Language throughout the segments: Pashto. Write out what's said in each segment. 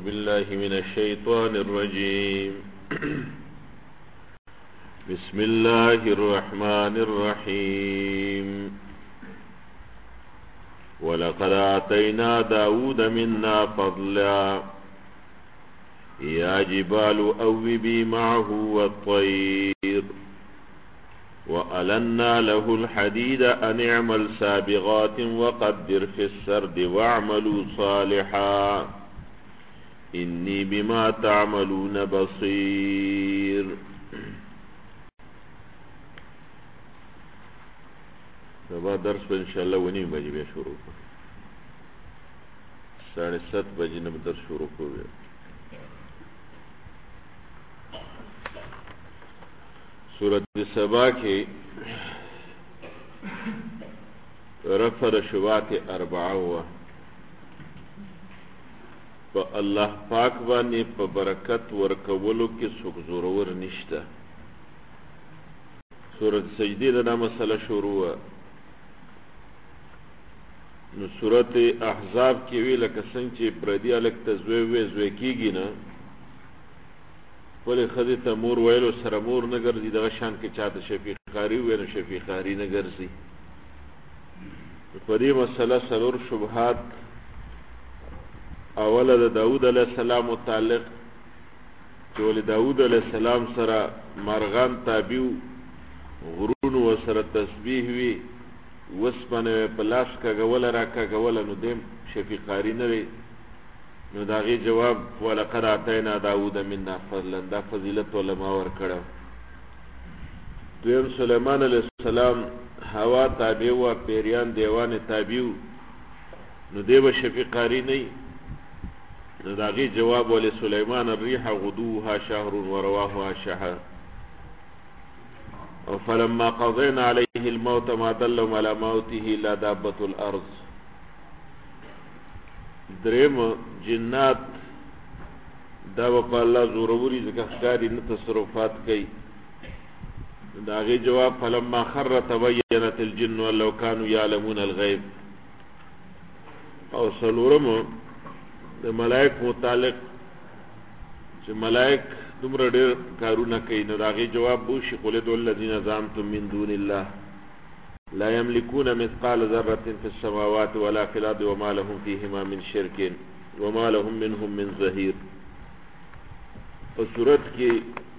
بالله من الشيطان الرجيم بسم الله الرحمن الرحيم ولقد آتينا داود منا فضلا يا جبال أوبي معه والطير وألنا له الحديد أن اعمل سابغات وقدر في السرد واعملوا صالحا إني بما تعملون بصير. سبا درس په انشاءالله ونیم بجې بیا شروع کړو. 7:30 بجې نه درس شروع کوو. سورۃ سبا کې رفع شبهات اربعه په الله پاک باندې په برکت ورکولو کې څوک زورور نشته. سورۃ سجدې دا مسله شروع نو سورۃ احزاب کې وی لکه څنګه چې پردي الک تزوی کېږي نه ولې خدای ته مور ویلو سره مور نه ګرځي دغه شان کې چاته شفیع قاری ویلو شفیع قاری نه ګرځي. په دې مسله سلور شبهات اوله د داود علیه السلام متعلق چې ولې داود علیه السلام سره مرغان تابع غرون و سره تسبیح وی وسپنه په لاس کاږول را کاږول نو دیم شفیع قاری نه وي. نو داغي جواب ولقد آتینا داود منا فضلا دا فضیلت علماء ورکړه. دویم سلیمان علیه السلام هوا تابع و پیریان دیوان تابع نو دیو شفیع قاری نه. نو داغي جواب ول سلیمان الريح غدوها شهر ورواها شهر او فلما قضينا عليه الموت ما دلهم على موته الا دابة الارض. دریم جنات دا وقال الله زوروري ځکه ښکاري نه تصرفات کوي. داغي جواب فلما خر تبينت الجن ولو كانوا يعلمون الغيب. او سلورم د ملائک متعلق چې ملائک دومره ډېر کارونه کوي نو داغي جواب بوشي قل ادعوا الذين زعمتم من دون الله لا يملكون مثقال ذرة في السماوات ولا في الأرض وما لهم فيهما من شرك وما لهم منهم من ظهير. په صورت کې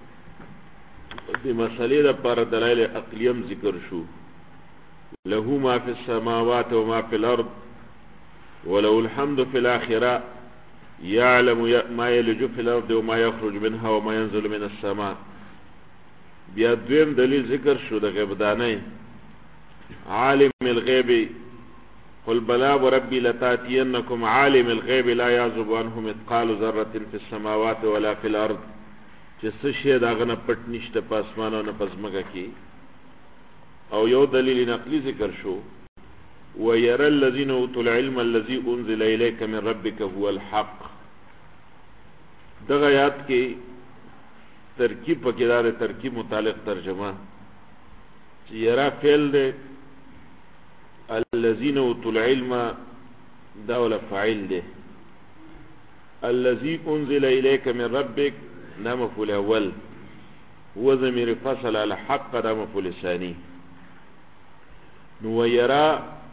د مسلې لپاره دلایل عقلیم ذکر شو. له ما في السماوات وما في الأرض وله الحمد في الآخرة يعلم ما يلج في الأرض وما يخرج منها وما ينزل من السماء. بیا دویم دلیل ذکر شو د غیبدانۍ عالم الغیب قل بلا وربي لتاتينكم عالم الغیب لا يعزب عنه مثقال ذرة في السماوات ولا في الأرض چې څه شی داغه نه پټ نشته په اسمان او نه په ځمکه کې. او یو دلیل نقلی ذکر شو ويرى الذين اوتوا العلم الذي انزل اليك من ربك هو الحق. دغه آیات کې ترکیب پکې دار ترکیب متعلق ترجمه چې یرا فعل ده الذين اوتوا العلم داول فاعل ده الذي انزل اليك من ربك ده مفعول اول هو ضمير فصل على حق ده مفعول ثاني. نو یرا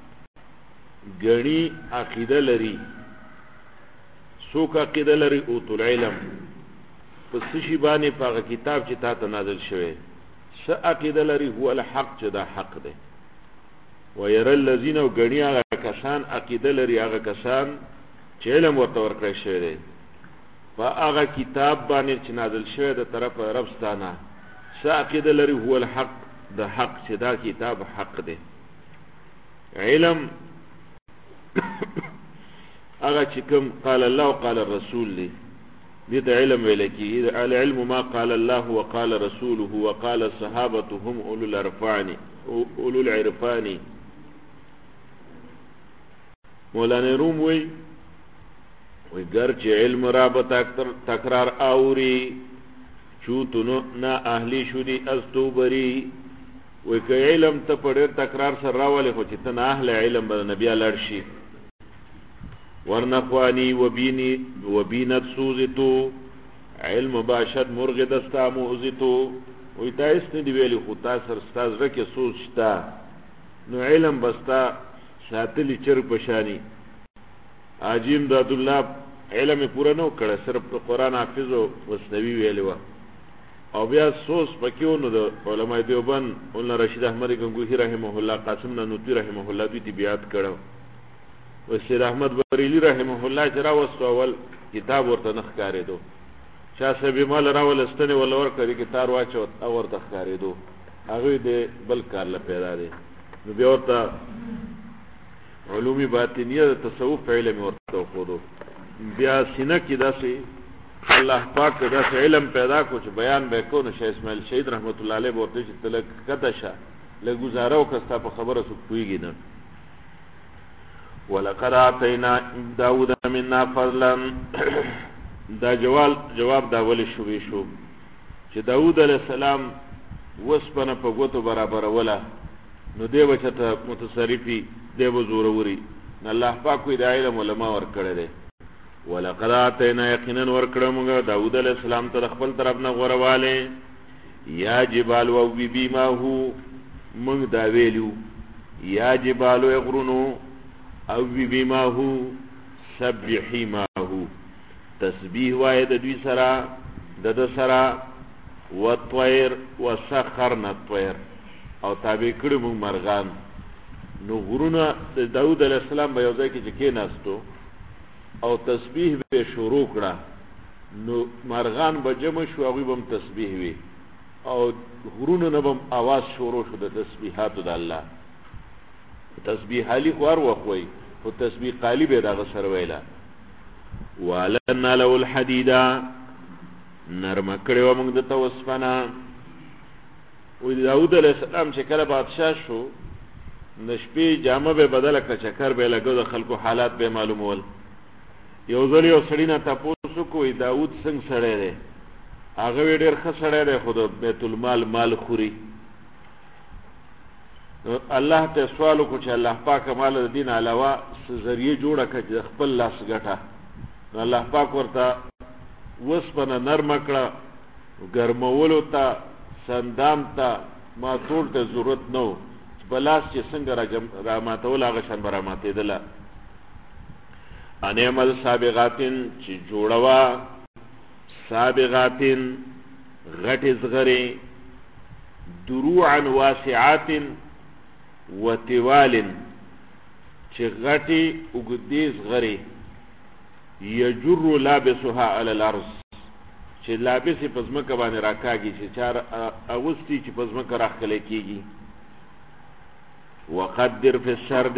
غنی عقیده لري څوک عقیده لري اوتوا العلم پس شي باندې په کتاب چې تا ته نازل شوی څه عقیده لري هو الحق چې دا حق ده. ويرى الذين غني هغه کسان عقیده لري هغه کسان چې علم ورته ورکړی شوی دی په هغه کتاب باندې چې نازل شوی د طرف رب ستانه څه عقیده لري هو الحق د حق چې دا کتاب حق ده. علم هغه چې کوم قال الله وقال الرسول دی دې ته علم ویل کېږي. العلم ما قال الله وقال رسوله وقال الصحابة هم اولو العرفان. مولانا روم وی گرچه علم را به تکرار آوری چوتنو نا اهلی شدی از تو بری. وی که علم تا پڑیر تکرار سر راولی خو چی تا نا اهل علم با نبی لڑشی ورنخوانی وبینت سوزتو علم باشد مرغ دستا موزتو وی تا اس ندی ویلی خود تا سر ستاز رکی سوز شتا نو علم بستا ساتلی چرک پشانی عجیم داداللہ علم پورا نو کڑا صرف قرآن حافظ و وسنوی ویلی و او بیا سوز پکیو نو دا علماء دیوبند اولنا رشید احمد گنگوہی رحمه اللہ قاسم نانوتوی رحمه اللہ دوی تی بیاد کڑا و سید احمد بریلی رحمه اللہ چرا وستو اول کتاب ورطا نخکاری دو چا سبی مال راول استنی ولور کدی کتار واچو اور تخکاری دو اغوی دے بل کار لپیدا دے نو بیا ورطا علومی باطنیه تصوف علم ورطا خودو بیا سینه کی دا سی اللہ پاک دا سی علم پیدا کو چو بیان بے کو نو شیخ اسماعیل شہید رحمت اللہ علیہ بورتے چی تلک کتشا لگوزارو کستا پا خبر سکویگی نا وَلَقَدْ آتَيْنَا دَاوُدَ مِنَّا فَضْلًا دا جواب دا ولی شوی شو چې داود علیہ السلام وسپنه په ګوتو برابر ولا نو دی بچته متصرفي دی زوروري الله پاک وی د علم علما ور کړی دی ولقد اتینا یقینا ور کړو موږ داود علیہ السلام تر خپل طرف نه غورواله یا جبال و بی ما هو موږ دا ویلو یا جبال یغرنو او بی ما هو سبحی ما هو تسبیح وای د دوی سره د سره و طویر و سخرنا الطویر او تابع کړي موږ مرغان نو غرونه د داود علیہ السلام به یو ځای کې کې ناستو او تسبیح به شروع کړه نو مرغان به جمع شو هغه به تسبیح وي او غرونه نه به आवाज شروع شو د تسبیحات د الله تسبیح علی خو ور وخوي او تسبیح قالی به دغه سره ویلا ولنا له الحديد نرم کړو موږ د توسفنا و داود علیہ السلام چې کله بادشاہ شو نشپی جامه به بدل ک چکر به لګو د خلکو حالات به معلومول یو ځل یو سړی نه تاسو کوی داود څنګه سړی دی هغه ډیر ښه سړی دی خو د بیت المال مال خوري الله ته سوال کو چې الله پاک مال دین علاوه ذریعہ جوړه کړي خپل لاس ګټه الله پاک ورته وسپنه نرم کړه ګرمولو ته سندام ته ما ټول ته ضرورت نو بلاس چې څنګه را ماتول هغه شان برا ماتېدله انعمل سابغاتن چې جوړوا سابغاتن غټ زغری دروعا واسعات وتوال چې غټي وګدي زغری یجر لابسها على الارض چې لابس پزمکه باندې راکاږي چې چار اغوستي چې پزمکه راخلې کیږي وقدر فی السرد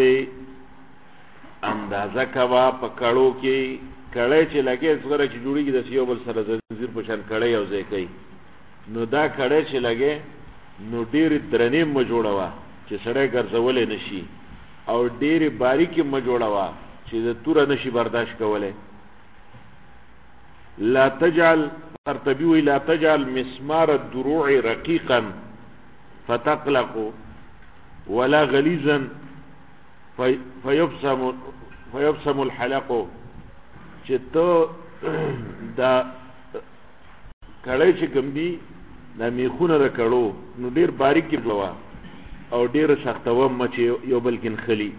اندازه کوا په کړو کې کړه چې لګي څوره چې جوړیږي د سیو بل سره زنجیر په شان کړه یو ځای کوي نو دا کړه چې لګي نو ډیر درنې م جوړوا چې سړی ګرځولې نشي او ډیر باریکی م جوړوا چې د تور نشي برداشت کوله لا تجعل ترتبي لا تجعل مسمار الدروع رقيقا فتقلق ولا غليظا فيبسم الحلق چې ته دا کړه چې کوم دي د میخونه د کړو نو ډیر باریکی بلوا او ډیر سختو مچ یو بلکن خلی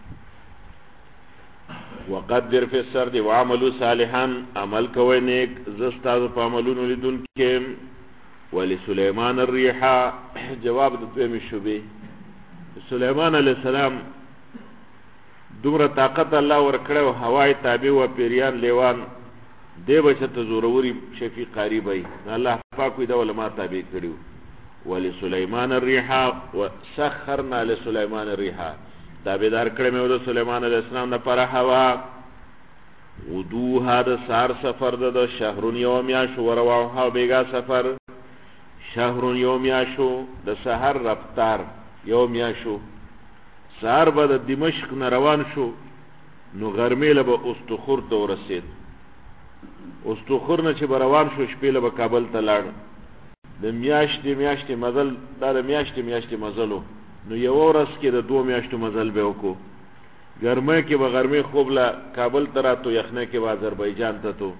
وقدر فی السرد وعملوا صالحا عمل کوي نیک زستاذ په عملونو لیدون کې ولسليمان الريح جواب د دوی شوبه سليمان علیہ السلام دومره طاقت الله ورکړو هوای تابع و پیریان لیوان دی بچته زوروري شفیع قریبای الله پاک وی د علماء تابع کړیو ولسليمان الريح وسخرنا لسليمان الريح تابعدار کړه مې د سليمان عليه السلام د پر هوا ودوها د سار سفر د شهرون یوم یا شو ورواها بیگا سفر شهرون یوم یا شو د سحر رفتار یوم یا شو سار به د دمشق نه روان شو نو غرمې له به استخر ته ورسید استخر نه چې روان شو شپې له به کابل ته لاړ د میاشتې مزل دا د میاشتې مزلو نو یو ورځ کې د 2 میاشتو مزل به وکړو گرمه کې به غرمه خوب لا کابل تراتو یخنه کې به آذربایجان ته تو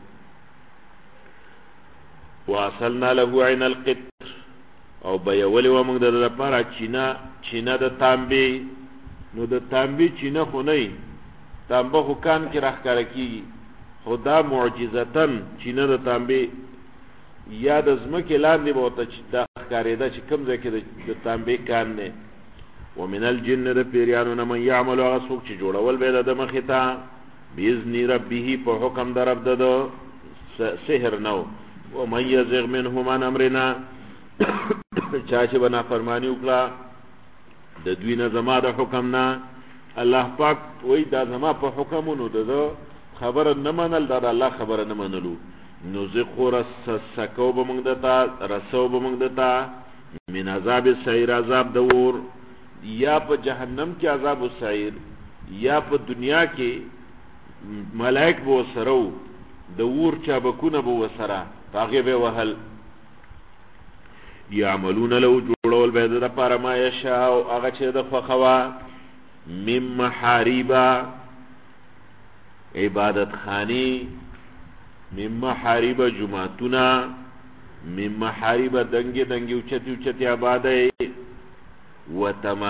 واصلنا له عین القطر او بیولی و موږ د لپاره چینه د تانبې نو د تانبې چینه خو نه تانبه خو کان کې راښکاره کېږي خدا معجزتن چینه د تانبې یا د ځمکې لاندې به ورته دا ښکارېده چې کوم ځای کې د تانبې کان دی ومن الجن د پیریانو نه من یعملو هغه څوک چې جوړول به د مخې ته باذن ربه په حکم د رب د سحر نو ومن یزغ منهم عن امرنا چا چې به نافرماني وکړه د دوی نه زما د حکم نه الله پاک وایي دا زما په حکمونو د خبره نه منل دا د الله خبره نه منلو نزقو رسکو به موږ دته رسو به موږ دته من عذاب السعیر عذاب د اور یا په جهنم کې عذاب السعیر یا په دنیا کې ملائک به وسره د اور چابکونه به وسره هغې به وهل یعملون له جوړول به د لپاره ما یشاء هغه چې د خوښوه من محاریبا عبادت خانی من محاریبا جماعتونه من محاریبا دنګې دنګې اوچتې آبادی و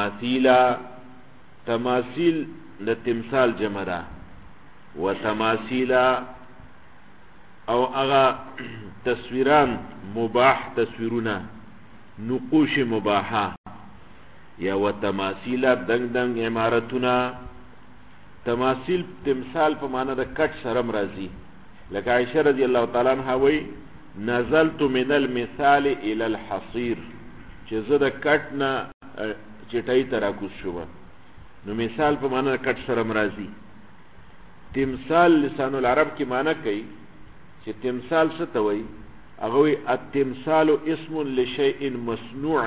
تماثیل د تمثال جمع ده و تماثیل او هغه تصویران مباح تصویرونه نقوش مباحه یا و تماثیل دنګ عمارتونه تماثیل تمثال په معنا د کټ سره راځي لکه عائشه رضی الله تعالی عنها وی نزلت من المثال الى الحصير چې زه د کټ نه چټای ته راکوز شوم نو مثال په معنا د کټ سره راځي تمثال لسان العرب کې معنا کوي چې تمثال څه ته وایي هغه وایي التمثال اسم لشيء مصنوع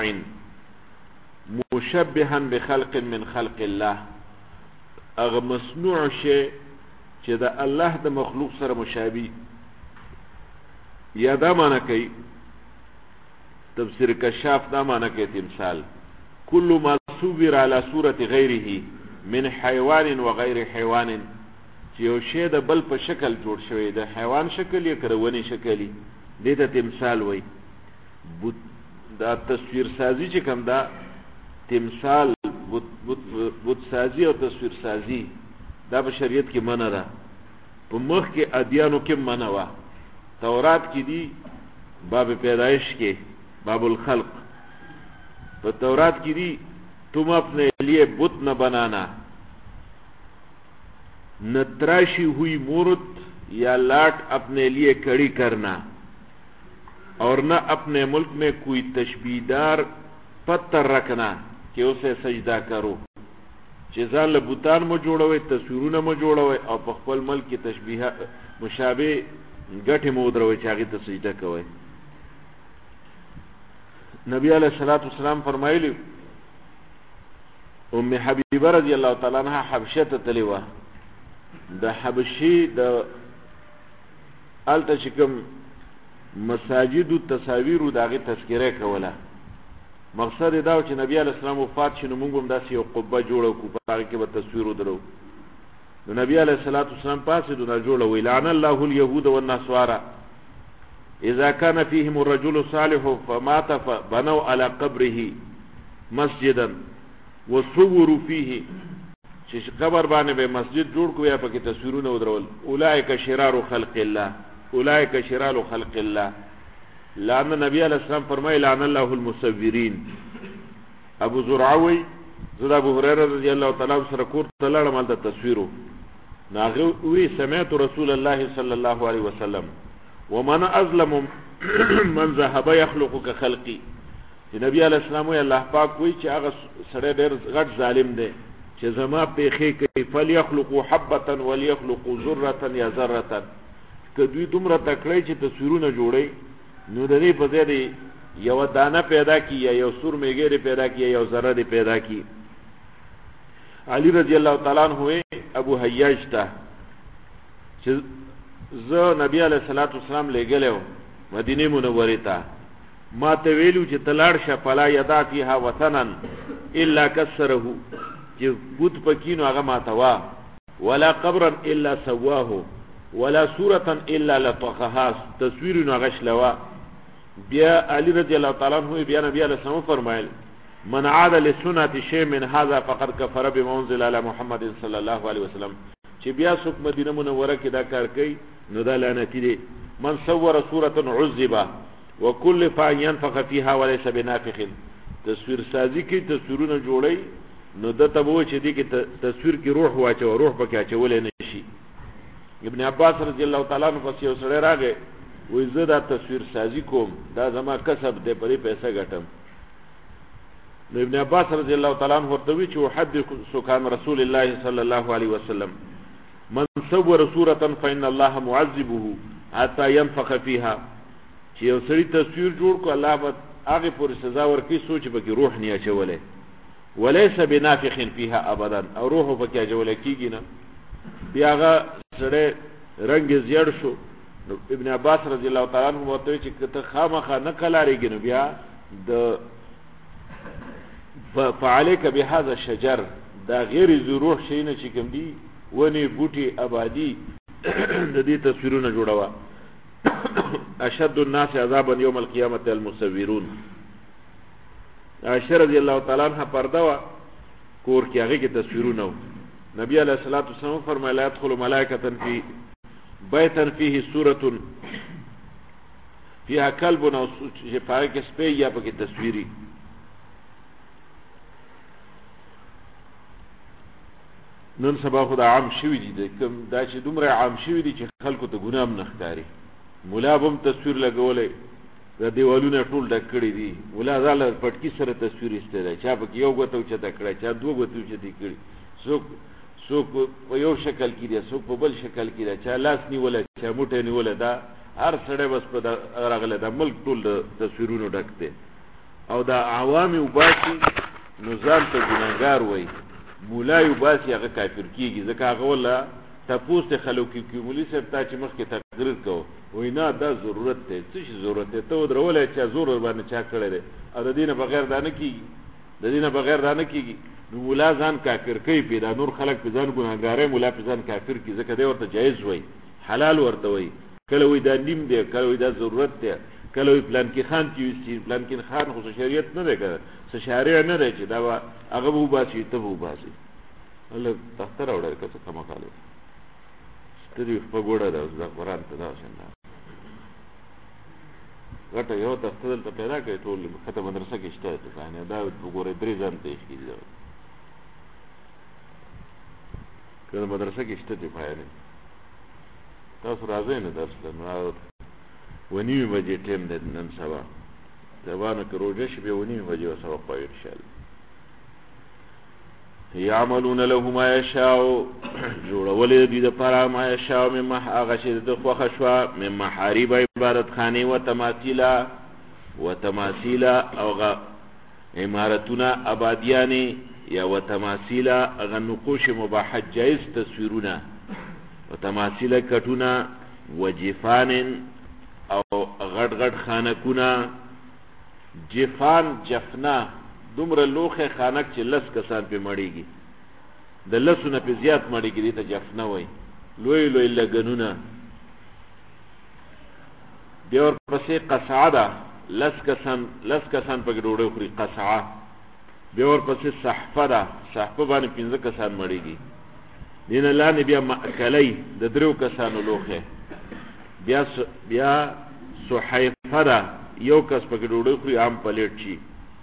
مشبها بخلق من خلق الله هغه مصنوع شی چې د الله د مخلوق سره مشابه یا دا معنا کوي تفسیر کشاف دا معنا کوي تمثال كل ما صور على صورة غيره من حيوان وغير حيوان چې یو شی د بل په شکل جوړ شوی د حیوان شکل یا کرونی شکل دې ته تمثال وایي دا تصویر سازی چې کوم دا تمثال بت سازی او تصویر سازی دا په شریعت کې منع ده په مخ کې ادیانو کې منع وه تورات کې دی باب پیدائش کې باب الخلق په تورات کې دی تم اپنے لیے بت نہ بنانا نہ تراشی ہوئی مورت یا لاٹ اپنے لیے کڑی کرنا اور نہ اپنے ملک میں کوئی تشبیہدار پتھر رکھنا کہ اسے سجدہ کرو چې ځان له بوتان مو جوړوي تصویرونه مو جوړوي او په خپل ملک کې تشبیه مشابه ګټې مو دروي چې هغې ته سجده کوي نبی علیہ الصلوۃ والسلام فرمایلی ام حبیبه رضی الله تعالی عنها حبشه ته تللی وه د حبشي د هلته چې کوم مساجدو تصاویرو د هغې تذکره کوله مقصد دا چې نبی علیہ السلام وفات شي نو موږ هم داسې یو قبه جوړه کړو په هغې کې به تصویر ودرو نو نبی علیہ الصلوۃ والسلام پاسېدو نه جوړه وی لعن الله اليهود والنصارى اذا كان فيهم الرجل صالح فمات فبنوا على قبره مسجدا وصوروا فيه چې قبر باندې به مسجد جوړ کړو یا پکې تصویرونه ودرول اولئک شرار خلق الله اولئک شرار خلق الله لعن نبی علیہ السلام فرمایي لعن الله المصورین ابو زرعوی زدا ابو هريره رضی الله تعالی عنہ سره کور ته لاړم د تصویرو ناغه وی سمعت رسول الله صلی الله علیه وسلم ومن اظلم من ذهب يخلق كخلقي چې نبی علیہ السلام وی الله پاک وی چې هغه سره ډېر غټ ظالم دی چې زما پیخې کوي فليخلقوا حبه وليخلقوا ذره یا ذره که دوی دومره تکړه چې تصویرونه جوړي نو د دې په ځای یو دانه پیدا کی یا یو سور میګری پیدا کی یا یو ذره دی پیدا کی علی رضی الله تعالی عنہ ابو حیاج ته چې زه نبی علیہ الصلوۃ والسلام لګلو مدینه منوره ته ما ته ویلو چې تلاړ شه فلا یدا فیها وطنا الا کسره چې بوت پکینو هغه ما ته وا ولا قبرا الا سواه ولا سوره الا لطخها تصویر نغشلوا. بیا علی رضی الله تعالی عنہ بیا نبی علیہ السلام فرمایل من عاد لسنة شيء من هذا فقد كفر بما انزل على محمد صلى الله عليه وسلم. چې بیا څوک مدینه منوره کې دا کار کوي نو دا لعنتی دی. من صور سوره عذب وكل فان ينفخ فيها وليس بنافخ. تصویر سازی کې تصویرونه جوړي نو د تبو چې دی کې تصویر کې روح واچو روح پکې اچولې نشي. ابن عباس رضی الله تعالی عنہ پس یو سره راغی وې زه دا تصویر سازی کوم دا زما کسب دی پرې پیسې ګټم. نو ابن عباس رضی الله تعالی عنہ ورته وی چې حدث سکان رسول الله صلی الله علیه وسلم من صور سوره فإن الله معذبه حتى ينفخ فيها. چې یو سړی تصویر جوړ کو الله به هغه پورې سزا ورکړي سوچ به کې روح نه اچولې وليس بنافخ فيها ابدا او روح پکې اچولې کیږي نه. بیا هغه سره رنگ زیړ شو. ابن عباس رضی الله تعالی عنہ ورته چې ته خامخا نه کلاریږي نو بیا د فعليك بهذا الشجر دا غیر ضرور شي نه چې کوم دي ونی بوټي آبادی د دې تصویرونه جوړوا. اشد الناس عذابا يوم القيامه المصورون. عائشہ رضی الله تعالی عنها پرده وا کور کې هغه کې تصویرونه. نبی علیہ الصلوۃ والسلام فرمایله ادخل ملائکه فی بیتا فيه سوره فيها كلب او شفاعه کې سپي یا په کې تصویری. نن سبا خدا عام شوی دي کوم دا چې دومره عام شوی دي چې خلکو ته ګناه نه ښکاری. مولا بم تصویر لګولې د دیوالونو ټول ډک کړی دي. مولا زاله پټکی سره تصویر استره چا په یو غوتو چې تکړه چا دوه غوتو چې دی کړی څوک په یو شکل کې دي څوک په بل شکل کې دي چا لاس نیول چا موټه نیول دا هر سړی بس په راغله د ملک ټول د تصویرونو ډک دي او دا عوامي وباسي نظام ته ګناګار وای. مولا وباسي هغه کافر کیږي ځکه هغه ولا تاسو ته خلکو کې مولوی صاحب ته چې مخکې تقریر کو وینا دا ضرورت ته څه ضرورت ته ته درولې چې زور باندې چا کړی دی او د دینه بغیر دا نه کیږي د دینه بغیر دا نه کیږي. مولا ځان کافر کوي پیدا نور خلک په ځان ګناګارې مولا په ځان کافر کی ځکه دی ورته جایز وای حلال ورته وای. کله وای دا نیم دی کله وای دا ضرورت دی کله وای پلان کې خان چې پلان کې خان خو شریعت نه دی کړ څه شارع نه دی چې دا هغه وو باسي ته وو باسي الله تختر اورل کته کما کالو ستړي په ګوړه دا قرآن ته دا څنګه غټه یو تختل ته پیدا کوي ټول خته مدرسه کې شته ته باندې دا وګوره درې ځان ته شي دی کله مدرسه کې شته دی پایله تاسو راځئ نه درس ته ونی بجې ټیم د نن سبا زبانه کې روزه شي به ونی بجې وسو په ان شاء الله. يعملون له ما يشاء جوړولې دي د پاره ما يشاء مما هغه شي د خوښ شوا مما محارب عبادت خانه و تماثيل او عمارتونه آبادیانه یا و تماثيل اغه نقوش مباح جائز تصویرونه و تماثيل کټونه و جفان او غټ غټ خانکونه. جفان جفنا دومره لوخه خانک چې لس کسان په مړیږي د لسونه په زیات مړیږي ته جفنا وای. لوی لوی لګنونه بیا ورپسې قصعه ده لس کسان په ډوډۍ خوري قصعه. بیا ورپسې صحفه ده صحفه باندې 15 کسان مړیږي. دین الله نه بیا مأکلی د درو کسانو لوخه. بیا صحیفه ده یو کس په ډوډۍ خوري عام پلیټ شي.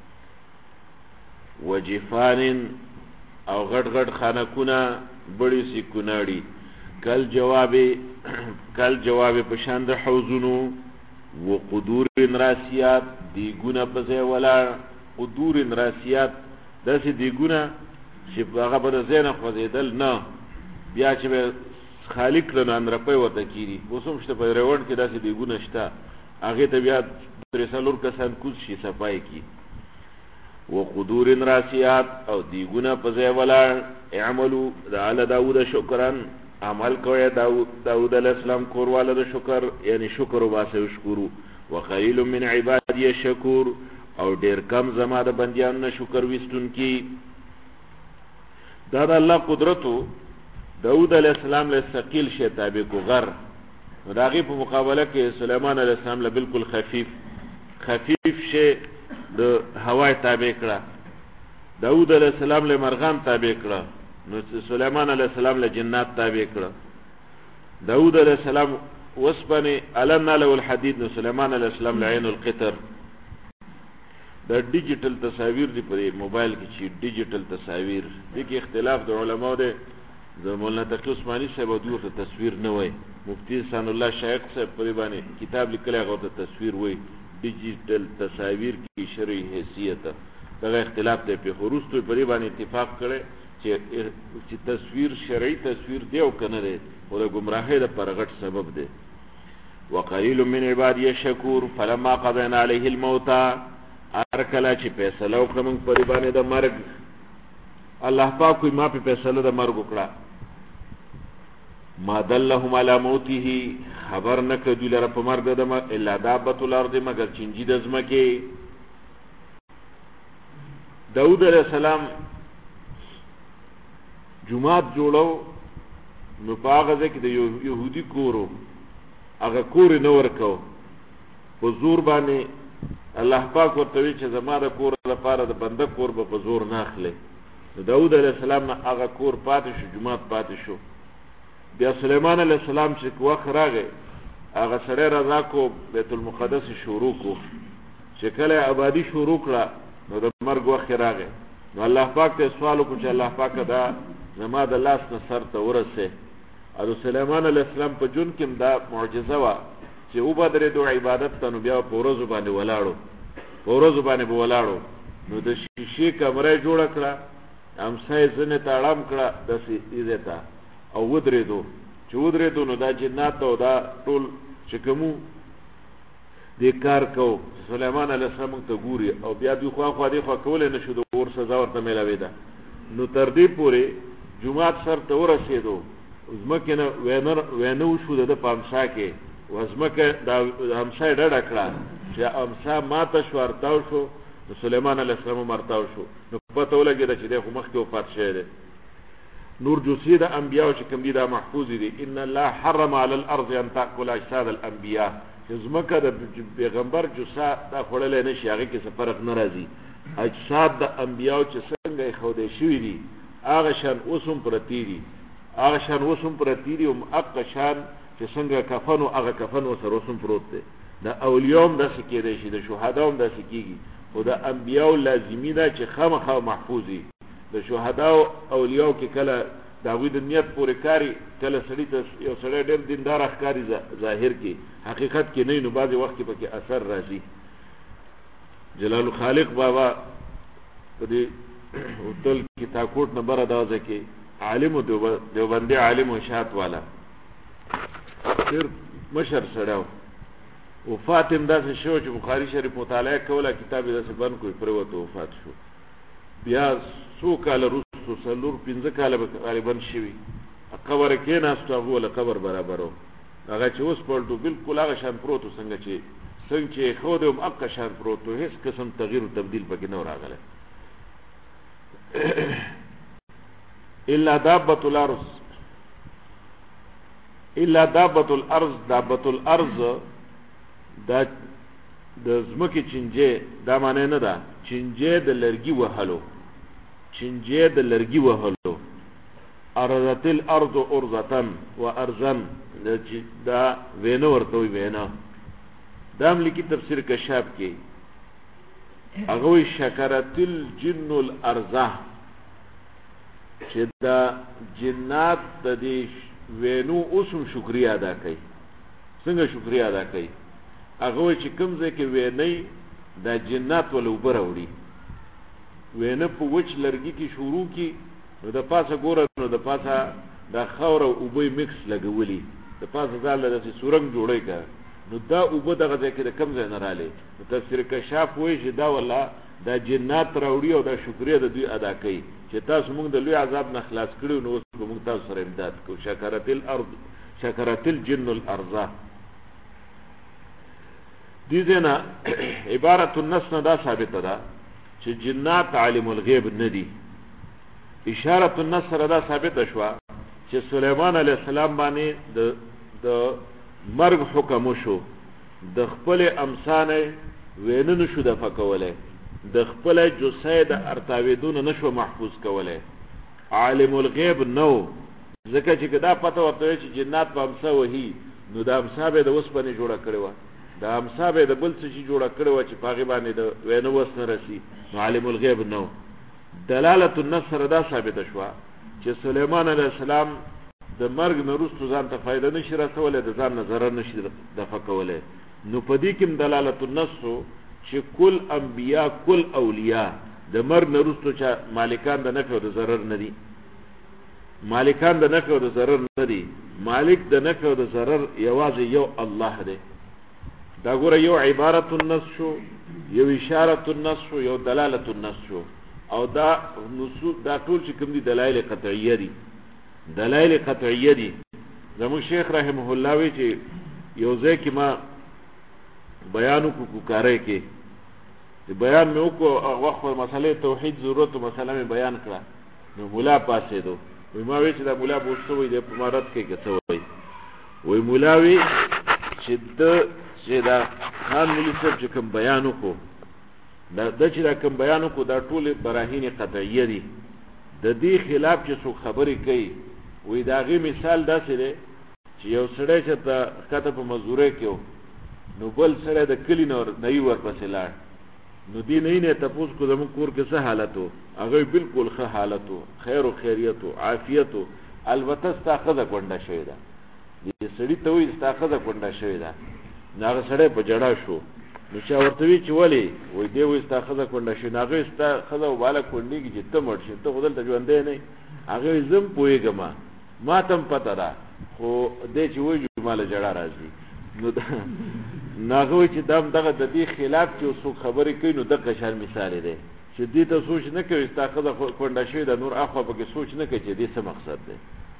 وجفان او غټ غټ خانکونه بڑی سی کناڑی کل جواب پشاند حوزونو و قدور راسیات دیگونا پزی ولا قدور راسیات داسی دیگونا چې هغه په زینه خوځیدل نه بیا چې خالق لنه ان رپي وته کیری وسوم شته په روان کې داسې دیګونه شته هغه ته بیا رسالور کسان کوز شي صفای کی. وقدور راسیات او دیگونا پزی ولا اعملو علی داود شکران عمل کوي داود علیہ السلام کورواله د شکر یعنی شکر واسه شکرو. وقلیل من عبادی الشکور او ډیر کم زما د بندیان نه شکر وستون کی. دا د الله قدرتو داود علیہ السلام له ثقيل شی تابع کو غر، نو د هغې په مقابله کې سلیمان علیہ السلام له بالکل خفیف شی د هوای تابع کړه. داود علیہ السلام له مرغان تابع کړه، نو سلیمان علیہ السلام له جنات تابع کړه. داود علیہ السلام وسبنه علنا له الحديد، نو سلیمان علیہ السلام له عین القطر. دا ډیجیټل تصاویر دی په موبایل کې چې ډیجیټل تصاویر دي کې اختلاف د علماو دی. د مولانا تقی عثماني صاحب دوی ته تصویر نه وای، مفتی حسن الله شایق صاحب په باندې کتاب لیکلی هغه ته تصویر وای. ډیجیټل تصاویر کې شرعي حیثیت دا اختلاف دی. په خروستو په باندې اتفاق کړي چې تصویر شرعي تصویر دی او کنه دی او د گمراهۍ د پرغټ سبب دی. وقلیل من عبادی الشکور فلما قضینا علیه الموت، ارکلا چې فیصله وکړه موږ په باندې د مرګ، الله پاک ما په فیصله د مرګ وکړه. ما دلهم علی موته، خبر نه کړ دوی لره په مرګ د الا دابة الارض، مگر چینجی د ځمکې. داود علیہ السلام جماعت جوړو، نو په هغه ځای کې د یهودي کورو هغه کور نه ورکو په زور باندې. الله پاک ورته وی چې زما د کور لپاره د بنده کور به په زور نه اخلي. داود علیہ السلام هغه کور پاتې شو، جماعت پاتې شو. بیا سلیمان علیہ السلام چې وخت راغی هغه سړی رضا کو بیت المقدس شروع کو، چې کله آبادی شروع کړه نو د مرګ وخت راغی. نو الله پاک ته سوال وکړو چې الله پاک دا زما د لاس نه سر ته ورسې. او سلیمان علیہ السلام په جون کې دا معجزه وه چې وبدرېدو عبادت ته، نو بیا په ورځو باندې ولاړو. نو د شیشې کمره جوړه کړه، امسای ځنې ته اړم کړه داسې ایزې ته او ودرېدو نو دا جنات او دا ټول چې کومو دې کار کو سلیمان علیہ السلام ته ګوري او بیا دوی خوا دې خوا کولی نه شو، د اور سزا ورته میلاوېده. نو تر دې پورې جماعت سر ته ورسېدو، ځمکې نه وینه وشو د ده په امسا کې، ځمکه د امسا یې ډډه کړه چې امسا ماته شو، ارتاو شو. نو سلیمان علیہ السلام هم ارتاو شو. نو پته ولګېده چې دی خو مخکې وفات شوی دی. نور جوسی د انبیاء چې کوم دي دا محفوظ دي. ان الله حرم علی الارض ان تاکل اجساد الانبیاء، چې ځمکه د پیغمبر جوسا دا خوړلی نه شي، هغې کې څه فرق نه راځي. اجساد د انبیاء چې څنګه ایښودی شوي دي هغه شان اوس هم پرتې دي، او هغه شان چې څنګه کفن و هغه کفن ورسره اوس هم پروت دی. د اولیاء هم داسې کېدی شي، د شهدا هم داسې کېږي، خو د انبیاء لازمي ده چې خامخا محفوظ وي. د شهدا او اولیاء کې کله د هغوی د نیت پورې کاري، کله سړي ته یو سړی ډېر دیندار ښکاري ظاهر کې، حقیقت کې نه وي، نو بعضې وخت کې پکې اثر راځي. جلال الخالق بابا په دې هوټل کې تاکوټ نمبر اندازه کې عالم و دیوبندي عالم و شات والا ډېر مشر سړی و. وفات هم داسې شو چې بخاري شریف مطالعه کوله، کتاب یې داسې بند کړو، پرېوته وفات شو. بیا څو کاله وروستو 4-5 کاله به غالبا شوي، قبر یې کېناستو، هغه له قبر برابر و. هغه چې اوس پلټو بالکل هغه شان پروت و، څنګه چې ایښودی هم هغه شان پروت و، هېڅ قسم تغییر و تبدیل پکې نه و راغلی. الا دابة الارض، دابة الارض دا د ځمکې چینجې، دا معنی نه ده چینجې د لرګي وهلو. ارضت الارض ارضتن و ارزن، دا وینه ورته وي، وینه. دا هم لیکي تفسیر کشاف کې، هغه وایي شکرت الجن الارضه، چې دا جنات د دې وینو اوس هم شکریا ادا کوي. څنګه شکریا ادا کوي؟ هغه وایي چې کوم ځای کې وینئ دا جنات ول اوبه راوړي، وینه په وچ لرګي کې شروع کی، نو د پاسه ګوره، نو د پاسه دا خاوره او اوبه مکس لګولي، د پاسه ځان له داسې سورنګ جوړی که، نو دا اوبه دغه ځای کې د کوم ځای نه رالی. نو تفسیر کشاف وایي چې دا والله دا جنات راوړي او دا شکریه د دوی ادا کوي چې تاسو موږ د لوی عذاب نه خلاص کړي، نو اوس به موږ تاسو سره امداد کوو. شکرت الجن الارضه. دې ځای نه عبارت النص نه دا ثابته ده چې جنات عالم الغیب نه دي. اشارت النص سره دا ثابته شوه چې سليمان عليه السلام باندې د مرګ حکم شو د خپل امسانه وینن شو د فکوله د خپل جسید ارتاویدون نشو محفوظ کوله عالم الغیب نو ځکه چې دا پته ورته چې جنات په امسا وਹੀ نو د امسا به د وسپنې جوړه کړو د امسا به د بل څه شي جوړه کړو چې پاغي باندې د وینو وسنه رسی نو عالم الغیب نو دلالت النصر دا ثابت شو چې سليمان عليه السلام د مرګ نه وروسته ځان ته فائدہ نشي رسوله د ځان نه ضرر نشي د فکوله نو په دې کې دلالت النصر چې کل انبیاء کل اولیاء د مرګ نه وروسته چې مالکان د نفع او د ضرر نه دي مالکان د نفع او د ضرر نه دي مالک د نفع او د ضرر یوازې یو الله دی دا ګوره یو عبارت النص شو یو اشاره النص شو یو دلالت النص شو او دا نصوص دا ټول چې کوم دي دلایل قطعیه دي دلایل قطعیه دي زموږ شیخ رحمه الله وی چې یو ځای کې ما بیان کو کارای کې بیان مې وکړو وخت مسلې توحید ضرورت مسله مې بیان کړه نو مولا پاسې دو وی ما وی چې دا مولا بوسته وي د امارت کې کته وي مولا وی چې دا خان مولوی صاحب چې کوم بیان وکړو دا چې دا کوم بیان وکړو دا ټول براهین قطعیه دي د دې خلاف چې څوک خبرې کوي وی دا غي مثال داسې دی چې یو سړی چې ته کته په مزدوري کې نو بل سړی د کلی نور نه ورپسې لاړ نو دی نه تاسو کو زمو کور کې څه حالت وو هغه بالکل ښه حالت وو خیر او خیریت او عافیت وو البته استاخذه کونډه شوی دا دې سړی ته وي استاخذه کونډه شوی دا هغه سړی په جړا شو نو چا ورته وی چې ولی وای دی وي استاخذه کونډه شوی هغه استاخذه والا کونډي کې چې ته مړ شې ته خدل ته ژوندې نه هغه زم پويګم ما تم پته ده خو دې چې وای مال جړا راځي نو ناغوی چې دغه د دې خلاف چې څوک خبرې کوي نو دغه شان مثال دی چې دې ته سوچ نه کوي استاخذه کونډه شوی د نور اخو به سوچ نه کوي چې دې څه مقصد دی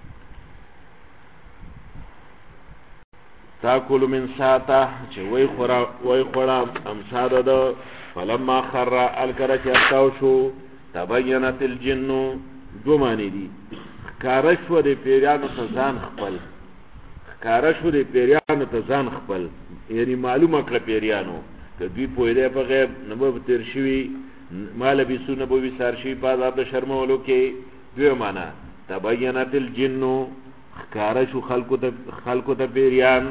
تاکل من ساته چې وای خورا امساده ده فلما خر الکرچ ارتاو شو تبینت الجن دو معنی دي کارشو د پیرانو ته ځان خپل کارشو د پیرانو ته ځان خپل یعنی معلومه کړ پیرانو که دوی پوهیده په غیب نبو تیر شوی مال بیسو نبو وسار شوی په عذاب د شرمولو کې دوی معنا تبینت الجن کارشو خلقو ته پیران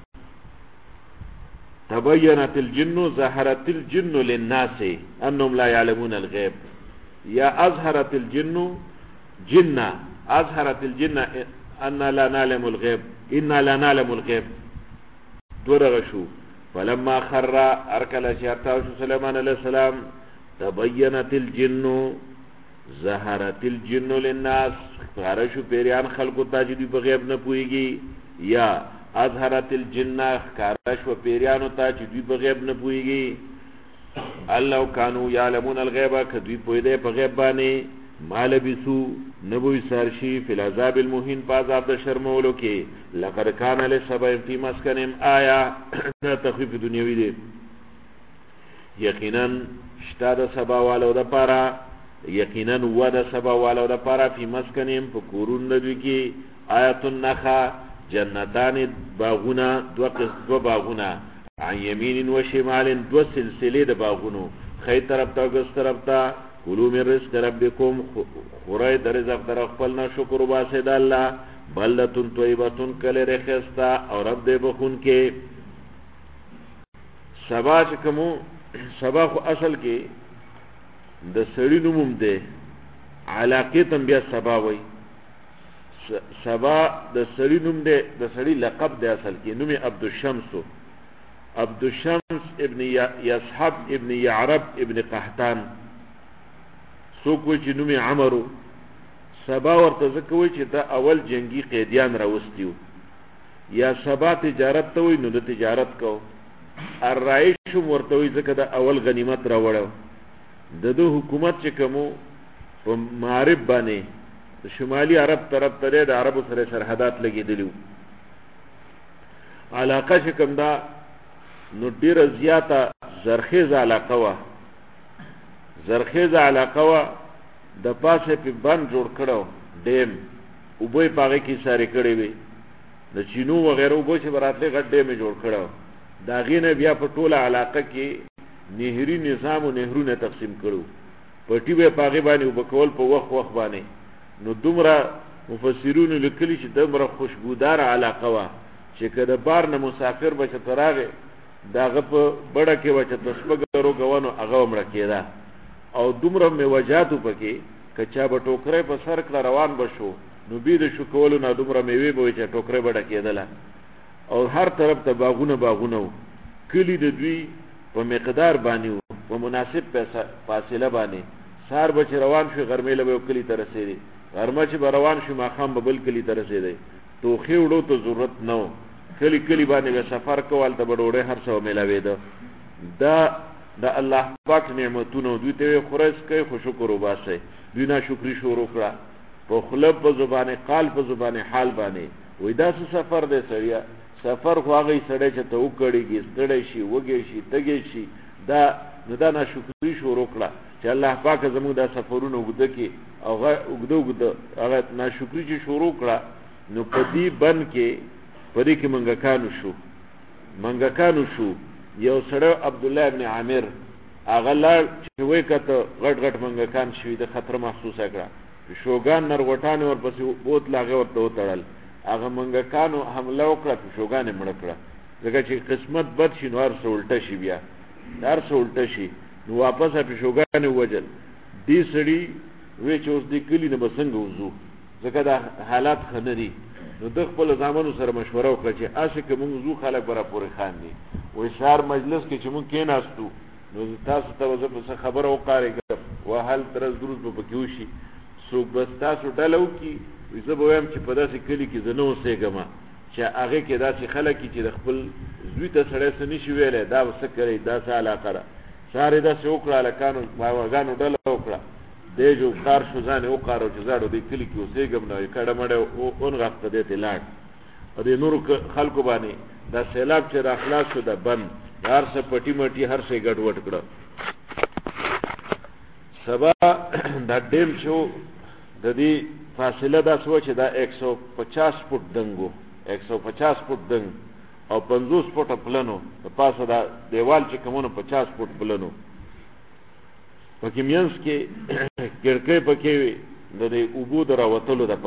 تبینت الجن ظهرت الجن للناس انهم لا يعلمون الغيب یا اظهرت الجن جنہ اظهرت الجن ان لا نعلم الغيب ان لا نعلم الغيب درغشو فلما خر اركل شيطان سليمان عليه السلام تبينت الجن ظهرت الجن للناس خارشو پیریان خلقو تاجدی بغیب نه پويږي یا اظهرت الجن خارشو پیریانو تاجدی بغیب نه پويږي الله كانوا يعلمون الغيب کدی پویده په غیب باندې مال بيسو نبوي سارشي فی العذاب المهين په عذاب د شرمولو کې لقد كان لسبع في مسكنهم آیا تخفیف دنیوي دی یقینا شتا د سبا والو د پاره یقینا و د سبا والو د پاره په مسکنهم په کورون دوی کې آیت النخا جنتان باغونه دو باغونه عن یمین و شمال دو سلسله د باغونو خیر طرف ته ګس طرف ته کلوا من رزق ربکم خورای در رزق در خپلنا شکر واسه د الله بلدتون طیبتون کله رخصتا او رب دې بخون کې سبا چې کوم سبا خو اصل کې د سړی نوم دی علاقه تم بیا سبا وای سبا د سړی نوم دی د سړی لقب دی اصل کې نوم عبد الشمس ابن یصحب ابن یعرب ابن قحطان سوق وی چې نوم عمرو سبا ورته ځکوي چې دا اول جنگي قیدیان راوستیو یا سبا تجارت ته وي نو د تجارت کو الرائش ورته وي ځکه دا اول غنیمت راوړو د حکومت چې کومو په معرب باندې شمالي عرب طرف ته د عربو سره سرحدات لګیدلو علاقه چې کوم دا نو ډیره زیاته زرخیزه علاقه وا د پاسه په بند جوړ کړو ډیم اوبه پاغه کې ساري کړي وي د چینو وغیرہ اوبه چې براتله غډې مې جوړ کړو دا غینه بیا په ټوله علاقه کې نهري نظام او نهرونه تقسیم کړو پټي به پاغه باندې وبکول په وخت باندې نو دومره مفسرون لیکلي چې دومره خوشبودار علاقه وا چې کله بار نه مسافر بچ تراغه داغه په بڑا کې وچ تسبګرو غوانو هغه مړ کېدا او دومره میوجاتو پکې کچا به ټوکرې په سر کړه روان بشو نو بيد شو کولو نه دومره میوه به چې ټوکرې بڑا کېدله او هر طرف ته باغونه کلی د دوی په مقدار باندې په مناسب فاصله باندې سار بچ روان شو غرمې له کلی تر رسیدي غرمه چې روان شو ماخام به بل کلی تر رسیدي توخي وړو ته ضرورت نو کلی باندې سفر کول ته بډوړې هر څو ملاوي ده دا الله پاک نعمتونو دوی ته خورس کوي خو شکر وباسي دوی نه شکرې شروع کړه په خلب په زبانه قال په زبانه حال باندې وې دا سفر دی سړیا سفر خو هغه سړی چې ته وکړيږي ستړی شي وږي شي تګي شي دا نه شکرې شروع کړه چې الله پاک زموږ دا سفرونه وګد کې او وګد هغه ناشکری چې شروع کړه نو پدی بن کې پدې کې منګکانو شو یو سره عبد الله ابن عامر هغه لار چې وې کته غټ منګکان شوی د خطر محسوسه کړه شوګان نرغټان ورپسې بوت لاغه ورته وتړل هغه منګکانو حمله وکړه شوګان مړ کړه ځکه چې قسمت بد شي نو هر څه الټه شي بیا هر څه الټه شي نو واپس په شوګان وجل دې سړي وې چې اوس دې کلی نه بسنګ وځو ځکه دا حالات خنري نو د خپل ځامنو سره مشوره وکړه چې اسه کې موږ زو خلک برا پورې خان دي وې شهر مجلس کې چې موږ کېناستو نو تاسو ته زه په خبره وقارېږم وهل درز دروز په پکوشي څوک بس تاسو ډلو کې زه به وایم چې په داسې کلی کې زه نه اوسېږم چې هغه کې داسې خلک چې د خپل زوی ته سړی څه نشي ویلی دا څه کوي دا څه علاقه ده سارې داسې وکړه هلکانو باغانو ډله وکړه دی جو کار شو ځان یې وقارو چې زاړو دې کلي کې اوسېږم نه کډه مډه اونغښته دی ته لاړ او دې نورو خلکو باندې دا سیلاب چې را خلاص شو د بند هر څه پټي مټي هر څه ګډوډ کړه سبا دا ډیم شو د دې فاصله دا سو چې دا 150 فوټ دنګو 150 فوټ دنګ او 50 فوټه پلنو په پاسه دا دیوال چې کومو 50 فوټ پلنو پکې مینس کې ګرکې پکې د دې اوبو دراوتلو د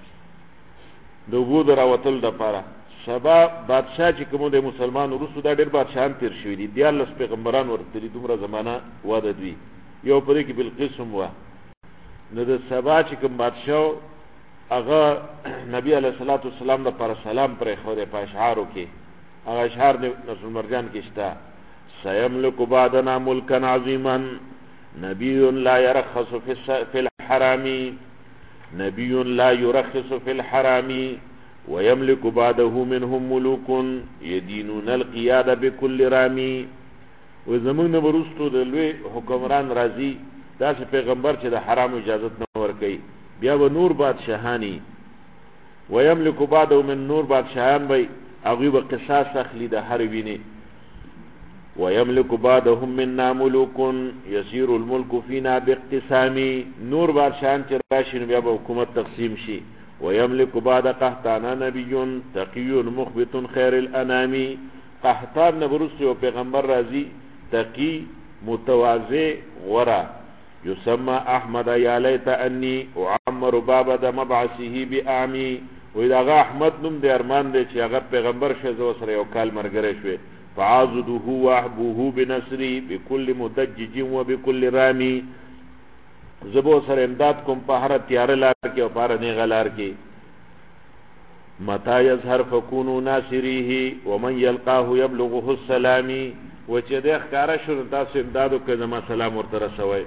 پاره سبا بادشاہ چې کومو د مسلمانانو رسو دا ډېر بادشاہان تیر شوی دي دیالس پیغمبران ورته دي دومره زمانہ واده دوی یو پرې کې بالقسم وا نو د سبا چې کوم بادشاہ هغه نبی علیہ الصلوۃ والسلام لپاره سلام پرې خوره په اشعارو کې هغه اشعار د رسول مرجان کې شته سيملك بعدنا ملكا عظيما نبي لا يرخص في الحرام نبي لا يرخص في الحرام ويملك بعده منهم ملوك يدينون القيادة بكل رامي وزمون برستو د لوی حکمران راضي داسې پیغمبر چې د حرام اجازت نه ورکي بیا و نور بادشاہانی ويملك بعده من نور بادشاہان وي هغه به قصاص اخلي د هر ویني ويملك بعدهم منا ملوك يسير الملك فينا باقتسام نور بادشاہان چې راشي بیا به حکومت تقسیم شي ويملك بعد قحطان نبي تقي مخبت خير الانام قحطان نبرس او پیغمبر راضي تقي متواضع غرا يسمى احمد يا ليت اني اعمر باب د مبعثه باعمي واذا احمد نوم د ارمان دی چې هغه پیغمبر شزو سره یو کال مرګره شوی فعاذه واحبه بنصري بكل مدجج وبكل رامي زبو سره امداد کوم په هر تیار لار کې او پار نه غلار کې متى يظهر فكونوا ناصريه ومن يلقاه يبلغه السلام وچې د ښکارا شو تاسو امدادو کې زما سلام ورته رسوي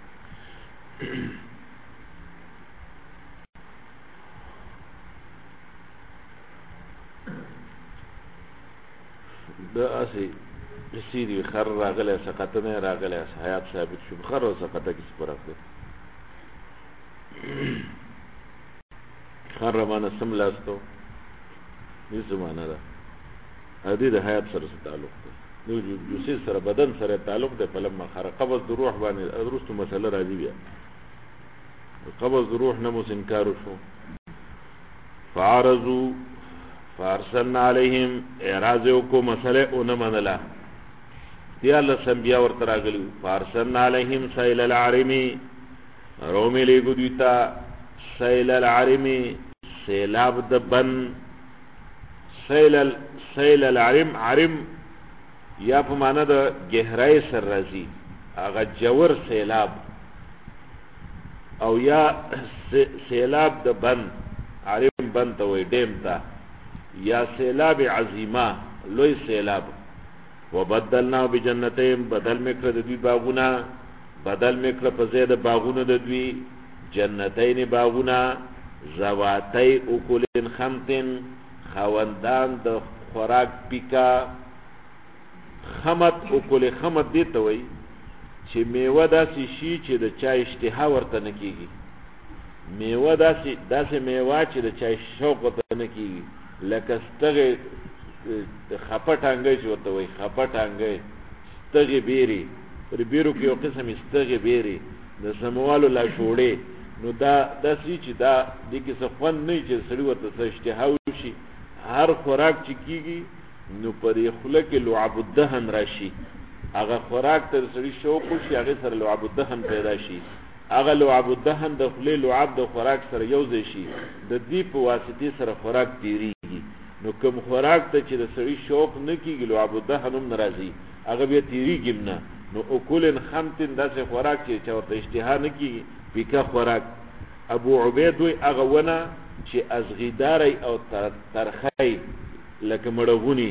دا اسی سیدی خر راغله سقطه نه راغله حیات ثابت شو خر او سقطه کې فرق دی خر باندې سملاستو دې زمانہ ده هدي د حیات سره تعلق دی نو جسد سره بدن سره تعلق دی په لمه خر قبض د روح باندې ادرستو مسله راځي بیا قبض د روح نه مو انکار شو فعرضوا فارسلنا علیهم اعراض کو مسئله اون منلا دی الله سنبیا ورته راغلی فارسلنا علیهم سیل العرم رومي لګو دیتا سیل العرم سیلاب د بن سیل العرم عرم یا په معنا د گہرائی سر راځي هغه جوور سیلاب او یا سیلاب د بن عرم بن ته وي ډیم تا یا سیلاب عظیمه لوی سیلاب وبدلنا بجنتين بدل میکړه د دوی باغونه بدل میکړه په زید باغونه د دوی جنتین باغونه زواتای اکلن خمتن خوندان د خوراک پیکا خمت اکل خمت دی ته وای چې میوه داسې شي چې د چا اشتها ورته نه کیږي میوه داسې میوه چې د چا شوق ورته نه کیږي لکه ستغه خپټانګي چې ورته وای خپټانګي ستغه بیري پر بیرو کې یو قسم ستغه بیري د سموالو لا شوړې نو دا داسې چې دا د کې څه خوند نه چې سړی ورته اشتها وشي هر خوراک چې کیږي نو پرې خله کې لعاب الدهن راشي هغه خوراک تر سړي شوق شي هغه سره لعاب الدهن پیدا شي هغه لعاب الدهن د خله لعاب د خوراک سره یو ځای شي د دې په واسطه سره خوراک تیریږي نو کوم خوراک ته چې د سړي شوق نه کیږي لعاب الدهن هم ناراضي هغه به تیریږي نه نو اکلن خمتن داسې خوراک چې ورته اشتها نه کیږي پیکا خوراک ابو عبید وی هغه ونه چې ازغیداري او ترخی لکه مړغونی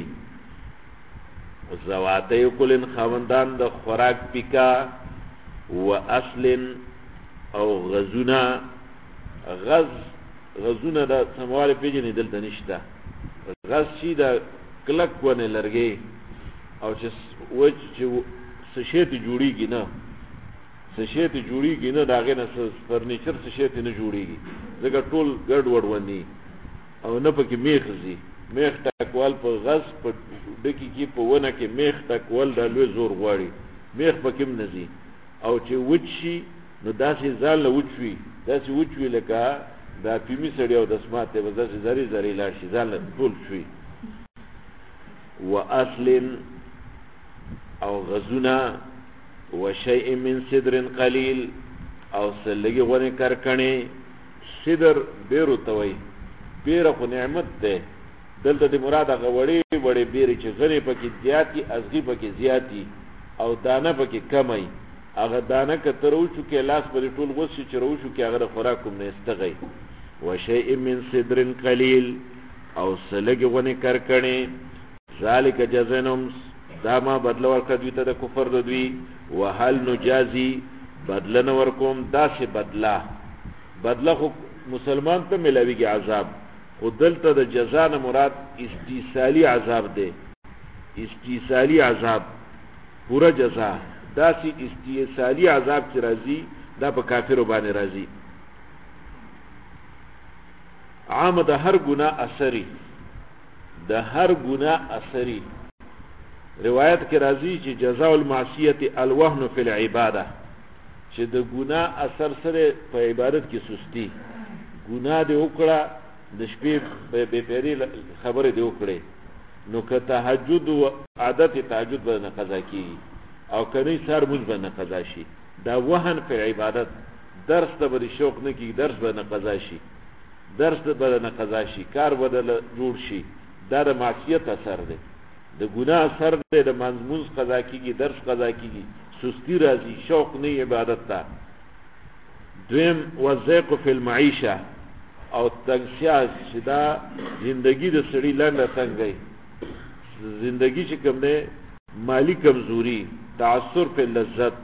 زواتی کلن خوندان د خوراک پیکا و اصل او غزونا غزونا دا سموال پیجنی دلتا نشتا غز چی دا کلک ونه لرگی او چې سشیتی جوڑی گی نا سشیتی جوڑی گی نا داغی نا فرنیچر سشیتی نا جوڑی گی زکر طول گرد وڑونی او نا پا کی میخ زی میخ تکوال په غز په ډکی کې په ونه کې میخ تکوال د لوی زور غواړي میخ پکې منځي او چې وچی نو داسې ځان له وچوي داسې وچوي لکه دا پیمی سړی او د سماته به داسې زری زری لاړ شي ځان له ټول شوي و اصل او غزونا و شیء من صدر قلیل او سلګي غونې کرکنې صدر بیرو توي بیره خو نعمت ده دلته د مراد هغه وړې وړې بیرې چې غنې پکې زیاتي ازغي پکې زیاتي او دانه پکې کمای هغه دانه که تر وچو کې لاس پر ټول غوسي چې روشو کې هغه خوراکوم نه استغی و شیء من صدر قلیل او سلګي غونې کرکنې ذالک جزنم دا ما بدل ورکړ دوی ته د کفر د دوی وهل نجازي بدلن ورکوم داسې بدله خو مسلمان ته ملاویږي عذاب خودلته د جزا نه مراد استیصالی عذاب ده استیصالی عذاب پورا جزا داسې استیصالی عذاب چې راځي دا په کافرو باندې راځي عام د هر ګناه اثری روایت کې راځي چې جزاء المعصیه الوهن فی العباده چې د ګناه اثر سره په عبادت کې سستی ګناه دې وکړه د شپې به پیری خبره دی وکړي نو که تهجد او عادت تهجد به نه قضا کی او کني سر موږ به نه قضا شي دا وهن په عبادت درس ته به شوق نه کی درس به نه قضا شي کار بدل جوړ شي دا د معصیت اثر دی د ګناه اثر دی د منځموز قضا کیږي درس قضا کیږي سستی راځي شوق نه عبادت ته دویم وزيق فی المعيشه او تنگسیاز چې دا زندگی د سړی لنډه تنګي زندگی چې کوم ده مالی کمزوری تعثر په لذت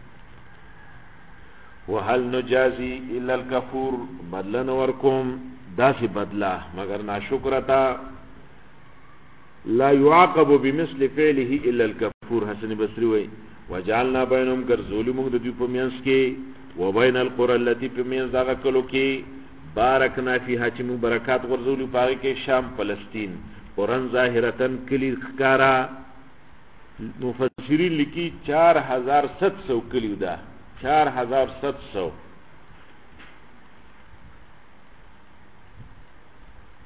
وهل نجازي الا الكفور بدلن ورکم داسې بدلا مگر ناشکرتا لا يعاقب بمثل فعله الا الكفور حسن بصری وای وجعلنا بينهم ظلمون د دې په میانس کې وبين القرى التي في میانس دغه کلو کې بارکنا فیها چې مو برکات ورزولو پاره کې شام فلسطین قرآن ظاهرتن کلی ښکارا مفسرین لیکي 4700 کلیو ده 4700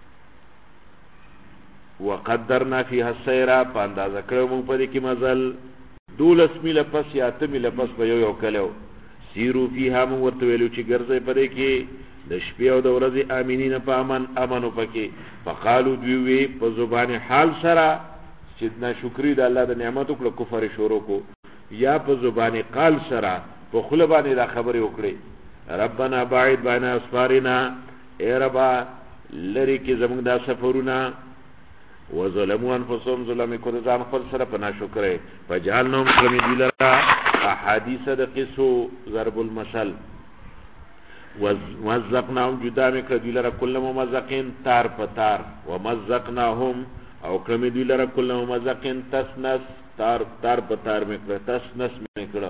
وقدرنا فيها السير په اندازه کړو موږ په دې کې مزل 12 میله پس یا 8 میله پس په یو کلو سیرو فيها موږ ورته ویلو چې ګرځي په دې کې د شپې او د ورځې امینین په امنو پکې فقالو دوی په زبان حال سره چې ناشکری د الله د نعمتو کړه کفر شروع کو یا په زبان قال سره په خله باندې دا خبره وکړي ربنا باعد بین اسفارنا اے ربا لری کې زموږ دا سفرونه وظلموا انفسهم ظلم کو ځان خپل سره په ناشکرۍ فجعلناهم کمی دلرا احادیث د قصو ضرب المثل ومزقناهم جدا میکړه دوی لره کله ممزقین تار په تار ومزقناهم او کمی دوی لره کله ممزقین تسنس تار په تار میکړه تسنس میکړه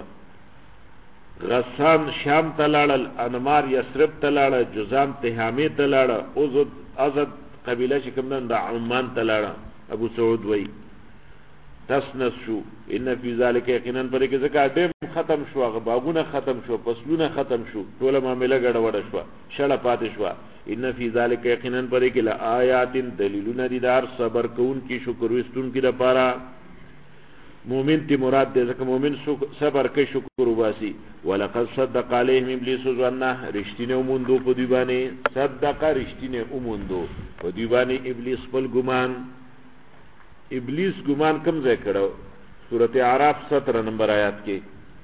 غسان شام تلاړل انمار یسرب تلاړه جزام تهامی تلاړه ازد قبیله چې کوم د عمان تلاړه ابو سعود وای تسنس شو ان فی ذلک یقینا پر کې زکه دیم ختم شو غباغونه ختم شو فصلونه ختم شو ټول معاملې ګډ وډ شو شړه پاتې شو ان فی ذلک یقینا پر کې لآیات دلیلونه دي دار صبر کون کی شکر وستون کی د پاره مومن تی مراد دې ځکه مومن صبر کوي شکر وباسي ولقد صدق عليهم ابلیس ظنه رښتینه اومندو په دی باندې صدق رښتینه اومندو په دی باندې ابلیس خپل ګمان ابلیس ګمان کم ځای کړو سورته اعراف 17 نمبر آیات کې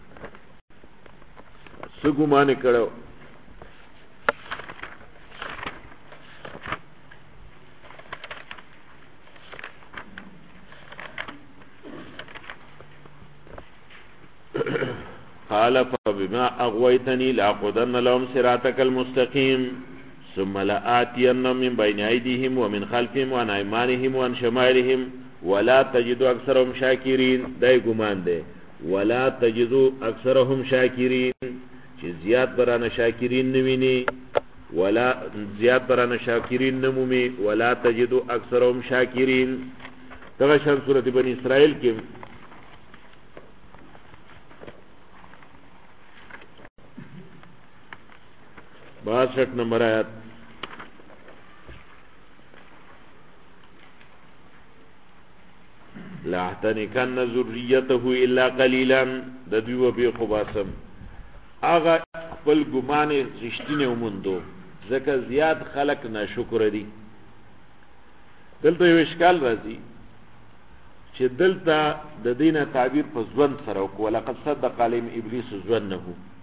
څه ګمان کړو قال فبما اغويتني لاقعدن لهم صراطك المستقيم ثم لآتينهم من بين ايديهم ومن خلفهم وعن ايمانهم وعن شمائلهم ولا تجد اکثرهم شاکرین دای ګمان دی ولا تجد اکثرهم شاکرین چې زیات برانه شاکرین نویني ولا زیات برانه شاکرین نمومي ولا تجد اکثرهم شاکرین دغه شان سورۃ بنی اسرائیل کې 62 نمبر آیات لا احتنكن ذريته الا قليلا د دوی به خباسم اغه خپل ګمان رښتینه ومندو ځکه زیات خلق ناشکر دي دلته یو اشکال راځي چې دلته د دینه تعبیر په ځوان سره او لقد صدق عليهم ابلیس ظنه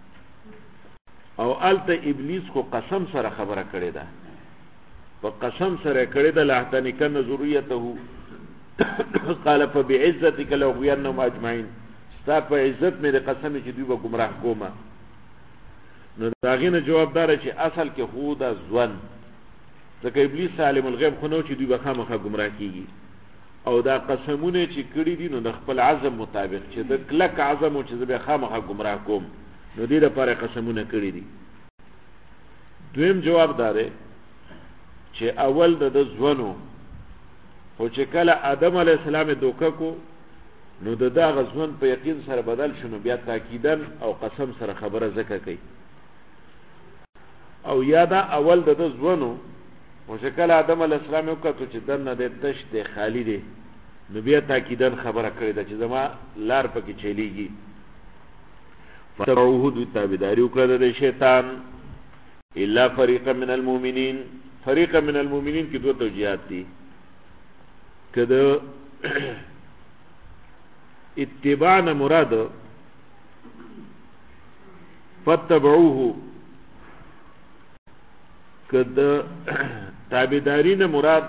او الته ابلیس خو قسم سره خبره کړې ده په قسم سره کړې ده لا احتنكن ذريته قال فبعزتك لأغوينهم اجمعين ستا په عزت مې د قسم چې دوی به گمراه کومه نو داغه نه جواب دار چې اصل کې خو دا ځوان ځکه ابلیس عالم الغیب خو نو چې دوی به خامخا گمراه کیږي او دا قسمونه چې کړی دي نو د خپل عزم مطابق چې د کلک عزم او چې به خامخا گمراه کوم نو دې لپاره قسمونه کړی دي دویم جواب دار چې اول د ځوانو او چې کله آدم علی السلام دوکه کو نو د دا غزون په یقین سره بدل شنو بیا تاکیدن او قسم سره خبره زکه کوي او یادا اول د ځوانو او چې کله آدم علی السلام وکړو چې دنه د تش د خالی دی نو بیا تاکیدن خبره کړی دا چې زما لار پکې چلیږي فتبعوه دو تابداری وکړه د شیطان الا فريقا من المؤمنين فريقا من المؤمنين کې دوه توجیهات دي کده اتباع نه مراد فتبعوه کده تابعداري نه مراد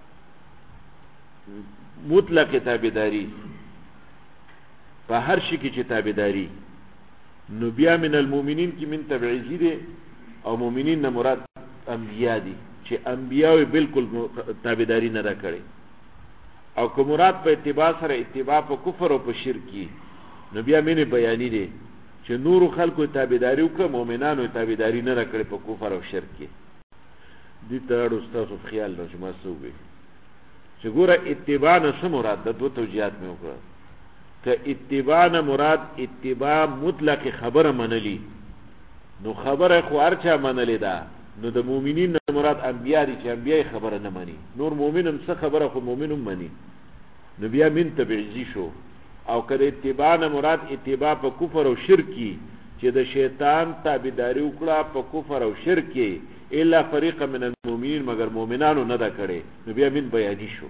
مطلق تابعداري په هر شي کې چې تابعداري نو بیا من المؤمنین کی من تبعیضی دی او مؤمنین نه مراد انبیاء دي چې انبیاء بالکل تابعداري نه را کړي او که مراد په اتباع سره اتباع په کفر او په شرک نو بیا مینه بیانی دي چې نور خلکو تابعداري وکړه مؤمنانو تابعداري نه را کړي په کفر او شرک دي ته استاد خیال راځي سوې چې ګوره اتباع نه څه مراد د دوه توجیهات مې وکړه که اتباع نه مراد اتباع مطلق خبره منلی نو خبره خو ارچا منلی دا نو د مؤمنین مراد انبیا دي چې انبیا خبره نه مانی نور مؤمنم څه خبره خو مؤمنم مانی نو بیا من تبعیضی شو او کله اتباع نه مراد اتباع په کفر او شرک چې د شیطان تابعداري وکړه په کفر او شرک الا فريق من المؤمنین مگر مؤمنانو نه دا کړي نو بیا من بیانی شو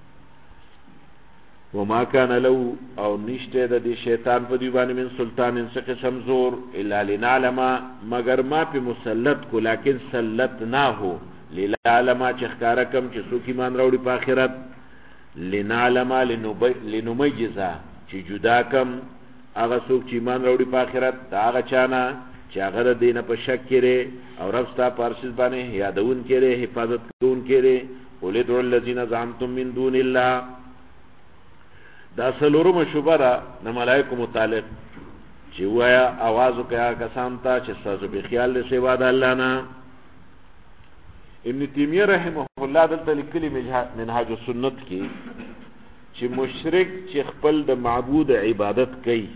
وما كان له او نشته د شیطان په دی باندې من سلطان انس قسم زور الا لنعلم مگر ما په مسلط کو لیکن سلط نه هو للعلم چې ښکارا کم چې څوک ایمان راوړي په آخرت لنعلم لنميز چې جدا کم هغه څوک چې ایمان راوړي په آخرت دا هغه چانه چې هغه د دینه په شک کړي او رب ستا پارشز باندې یادون کړي حفاظت کوون کړي ولید الذين زعمتم من دون الله دا سلورم شوبه ده د ملائکو متعلق چې وایا आवाज وکیا کسان ته چې تاسو به خیال له سوا د الله نه ابن تیمیه رحمه الله دلته لیکلي منهاج السنت کې چې مشرک چې خپل د معبود عبادت کوي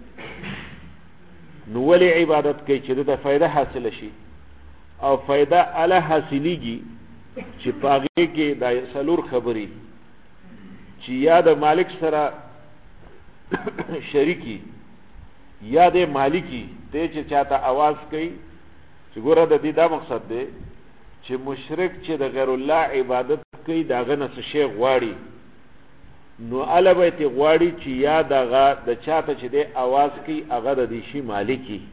نو ولې عبادت کوي چې د فائدہ حاصل شي او فائدہ اله حاصلېږي چې پاغه کې د سلور خبري چې یا د مالک سره شریکی یا د مالکی ته چې چاته आवाज کوي چې ګوره د دې دا مقصد دی چې مشرک چې د غیر الله عبادت کوي داغه نه څه شی غواړي نو البته ته غواړي چې یا دغه د چاته چې د आवाज کوي هغه د دې شی مالکی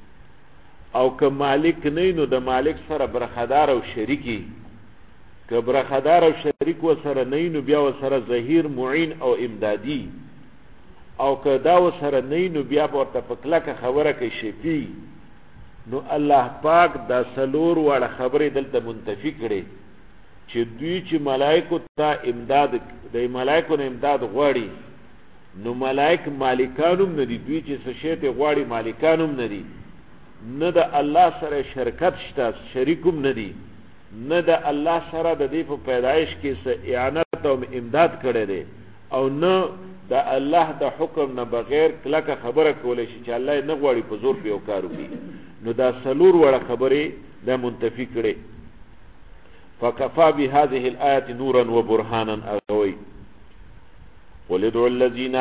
او که مالک نه نو د مالک سره برخدار او شریکی که برخدار او شریک و سره نه نو بیا و سره ظهیر معین او امدادی او که دا و سره نه نو بیا ورته پکلکه خبره کوي شفیع نو الله پاک دا سلور وړه خبره دلته منتفی کړي چې دوی چې ملائکه ته امداد د ملائکه نه امداد غواړي نو ملائک مالکانوم نه دي دوی چې څه شی ته غواړي مالکانوم نه دي نه د الله سره شرکت شته شریکوم نه دي نه د الله سره د دې په پیدایش کې څه اعانت او امداد کړي دي او نه د الله د حکم نه بغیر کله خبره کولای شي چې الله نه غواړي په زور په کار وکړي نو دا سلور وړه خبره د منتفی کړي فكفى بهذه الايه نورا وبرهانا اغوي ولدعوا الذين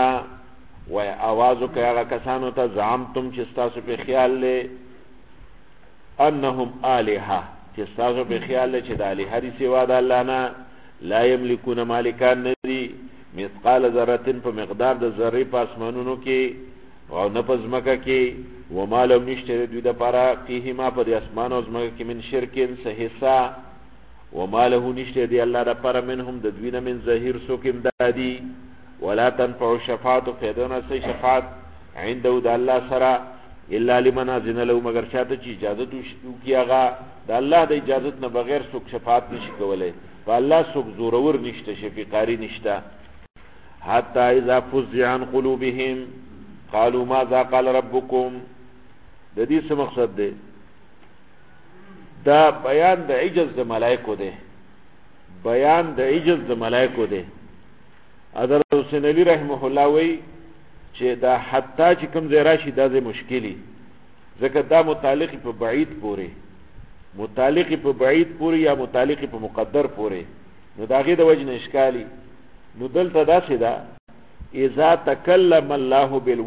واوازك يا کسانو ته زعمتم چې تاسو په خیال له انهم الها چې تاسو په خیال له چې د الها دي سوا د الله نه لا يملكون مالکان ندي مثقال ذره په مقدار د ذره په اسمانونو کې او نه په ځمکه کې وما لم نشتري دوی د پاره فيه ما په اسمان او ځمکه کې من شرکین سهسا وما له نشته دی الله د پاره منهم د دوی نه من ظهیر سوک امدادي ولا تنفع الشفاعه فیدنا سی شفاعت عنده د الله سره الا لمن اذن له مگر شاته چې اجازه وکیاغه د الله د اجازه نه بغیر څوک شفاعت نشي کولای په الله څوک زورور نشته شفیقاری نشته حتی اذا فزع عن قلوبهم قالوا ماذا قال ربكم د دې څه مقصد دی دا بیان د عجز د ملائکو دی بیان د عجز د ملائکو دی حضرت حسین علی رحمه الله وی چې دا حتی چې کوم ځای راشي دا د مشکلی ځکه دا متعلق په بعید پورې یا متعلق په مقدر پورې نو داغه د وجه اشکالی نو دلته داسې ده اذا تکلم الله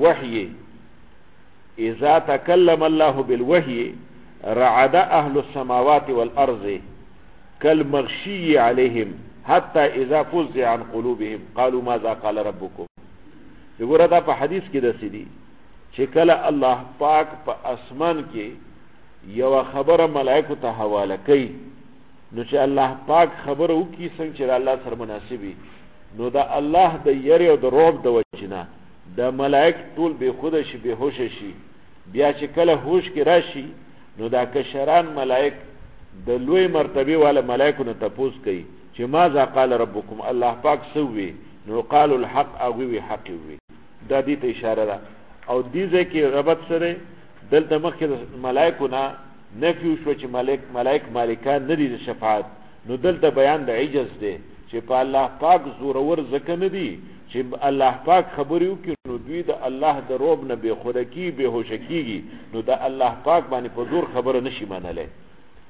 بالوحي رعد اهل السماوات والارض كالمغشي عليهم حتى اذا فزع عن قلوبهم قالوا ماذا قال ربكم وګوره دا په حدیث کې داسې دي چې کله الله پاک په اسمان کې یو خبره ملائکه ته حواله کوي نو چې الله پاک خبره وکي څنګه چې الله سره مناسبي نو دا الله د یری او د رعب د وجنه د ملائک ټول به خود شي به هوش شي بیا چې کله هوش کې راشي نو دا کشران ملائک د لوی مرتبه والا ملائکو نه تپوس کوي چې ماذا قال ربكم الله پاک سوي نو قالوا الحق او وی حق وی دا دې ته اشاره ده او دې ځکه ربط سره دلته مخکې ملائکو نه نفي شو چې ملائک مالکان نه دي شفاعت نو دلته بیان د عجز دی چې په الله پاک زورور ځکه نه دي چې الله پاک خبرې وکړي نو دوی د الله د روب نه به خودکی به هوشکیږي نو د الله پاک باندې په زور خبره نشي منلای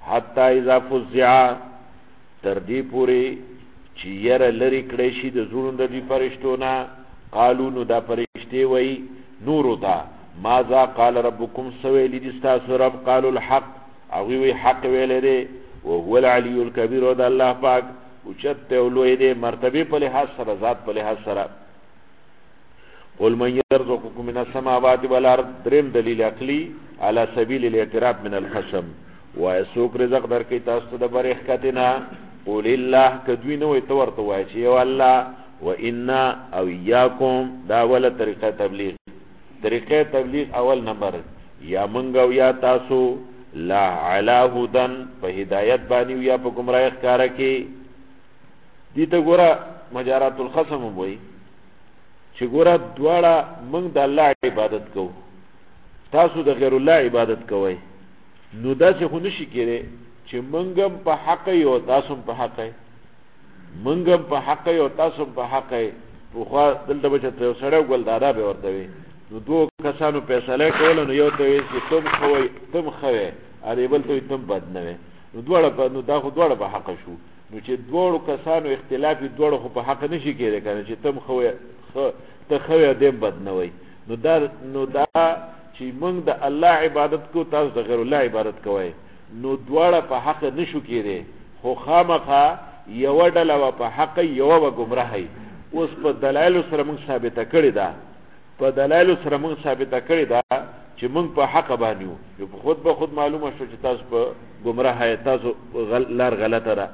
حتی اذا فزع تر دې پورې چې یره لري کړی شي د زړونو د دې فرشتو نه قالو نو دا فرشتې وایي نورو ته ماذا قال ربكم سویلی دي ستاسو رب قالوا الحق هغوی وایي حق ویلی دی وهو العلي الكبير او د الله پاک اوچت او لوی دی مرتبه په لحاظ سره ذات په لحاظ سره قل من يرزقكم من السماوات والارض دریم دلیل عقلی على سبيل الاعتراف من الخصم ويسوق رزق درکې تاسو د برخ کتنا قول الله کدوی نو ته ورته وای چې یو الله وانا او اياكم دا ولا طریقه تبلیغ طریقه تبلیغ اول نمبر یا منګو یا تاسو لا علا هدن په هدایت باندې یا په گمراهی ښکارا کې دي ته ګوره مجارات الخصم وای چې ګوره دواړه موږ د الله عبادت کوو تاسو د غیر الله عبادت کوئ نو داسې خو نشي کېدی چې موږ هم په حق یو تاسو هم په حق یې موږ هم په حق یو تاسو هم په حق یې پخوا دلته به چې یو سړی ګل دادا به ورته وي نو دوه کسانو فیصله کوله نو یو ته وایي چې تم ښه وئ تم ښه وې ارې بل ته وایي تم بد نه وې نو دواړه نو دا خو دواړه په حقه شو نو چې دواړو کسانو اختلاف وي دواړه خو په حقه نشي کېدی که نه چې تم ښه وې ته ښه وې دیم بد نه وئ نو دا چې موږ د الله عبادت کو تاسو د غیر الله عبادت کوئ نو دواړه په حق نشو کېدی خو خامخا یوه ډله به په حق یوه به ګمراهی اوس په دلایلو سره موږ ثابته کړې ده په دلایلو سره موږ ثابته کړې ده چې موږ په حق باندې یو په خود به خود معلومه شو چې تاسو په ګمراهی تاسو لار غلطه ده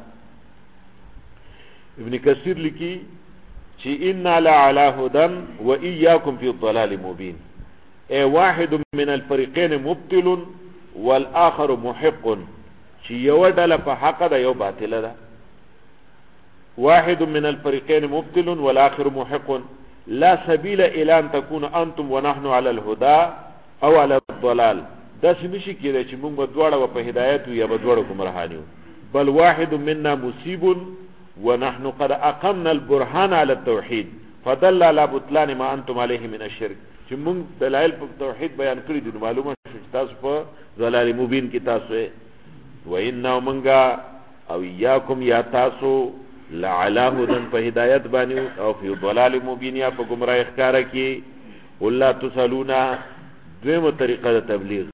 ابن کثیر لیکي چې انا لعلى هدى واياكم في الضلال مبين اي واحد من الفريقين مبطل والآخر محق چې یو ډله په حق ده یو باطل ده واحد من الفريقين مبطل والآخر محق لا سبيل الى ان تكون انتم ونحن على الهدى او على الضلال دا سمشي کېدای چې موږ به دواړه په هدایت یا به دواړه ګمراهان یو بل واحد منا مصيب ونحن قد اقمنا البرهان على التوحيد فدل على بطلان ما انتم عليه من الشرك چې موږ دلایل په توحید بیان کړی دي معلومه شو چې تاسو په ضلال مبین کې تاسو وإنا منغا او اياكم یا تاسو لعلى هدى په هدایت باندې او په ضلال مبین یا په گمراهی ښکارا کې والله تسالونا دویمه طریقه د تبلیغ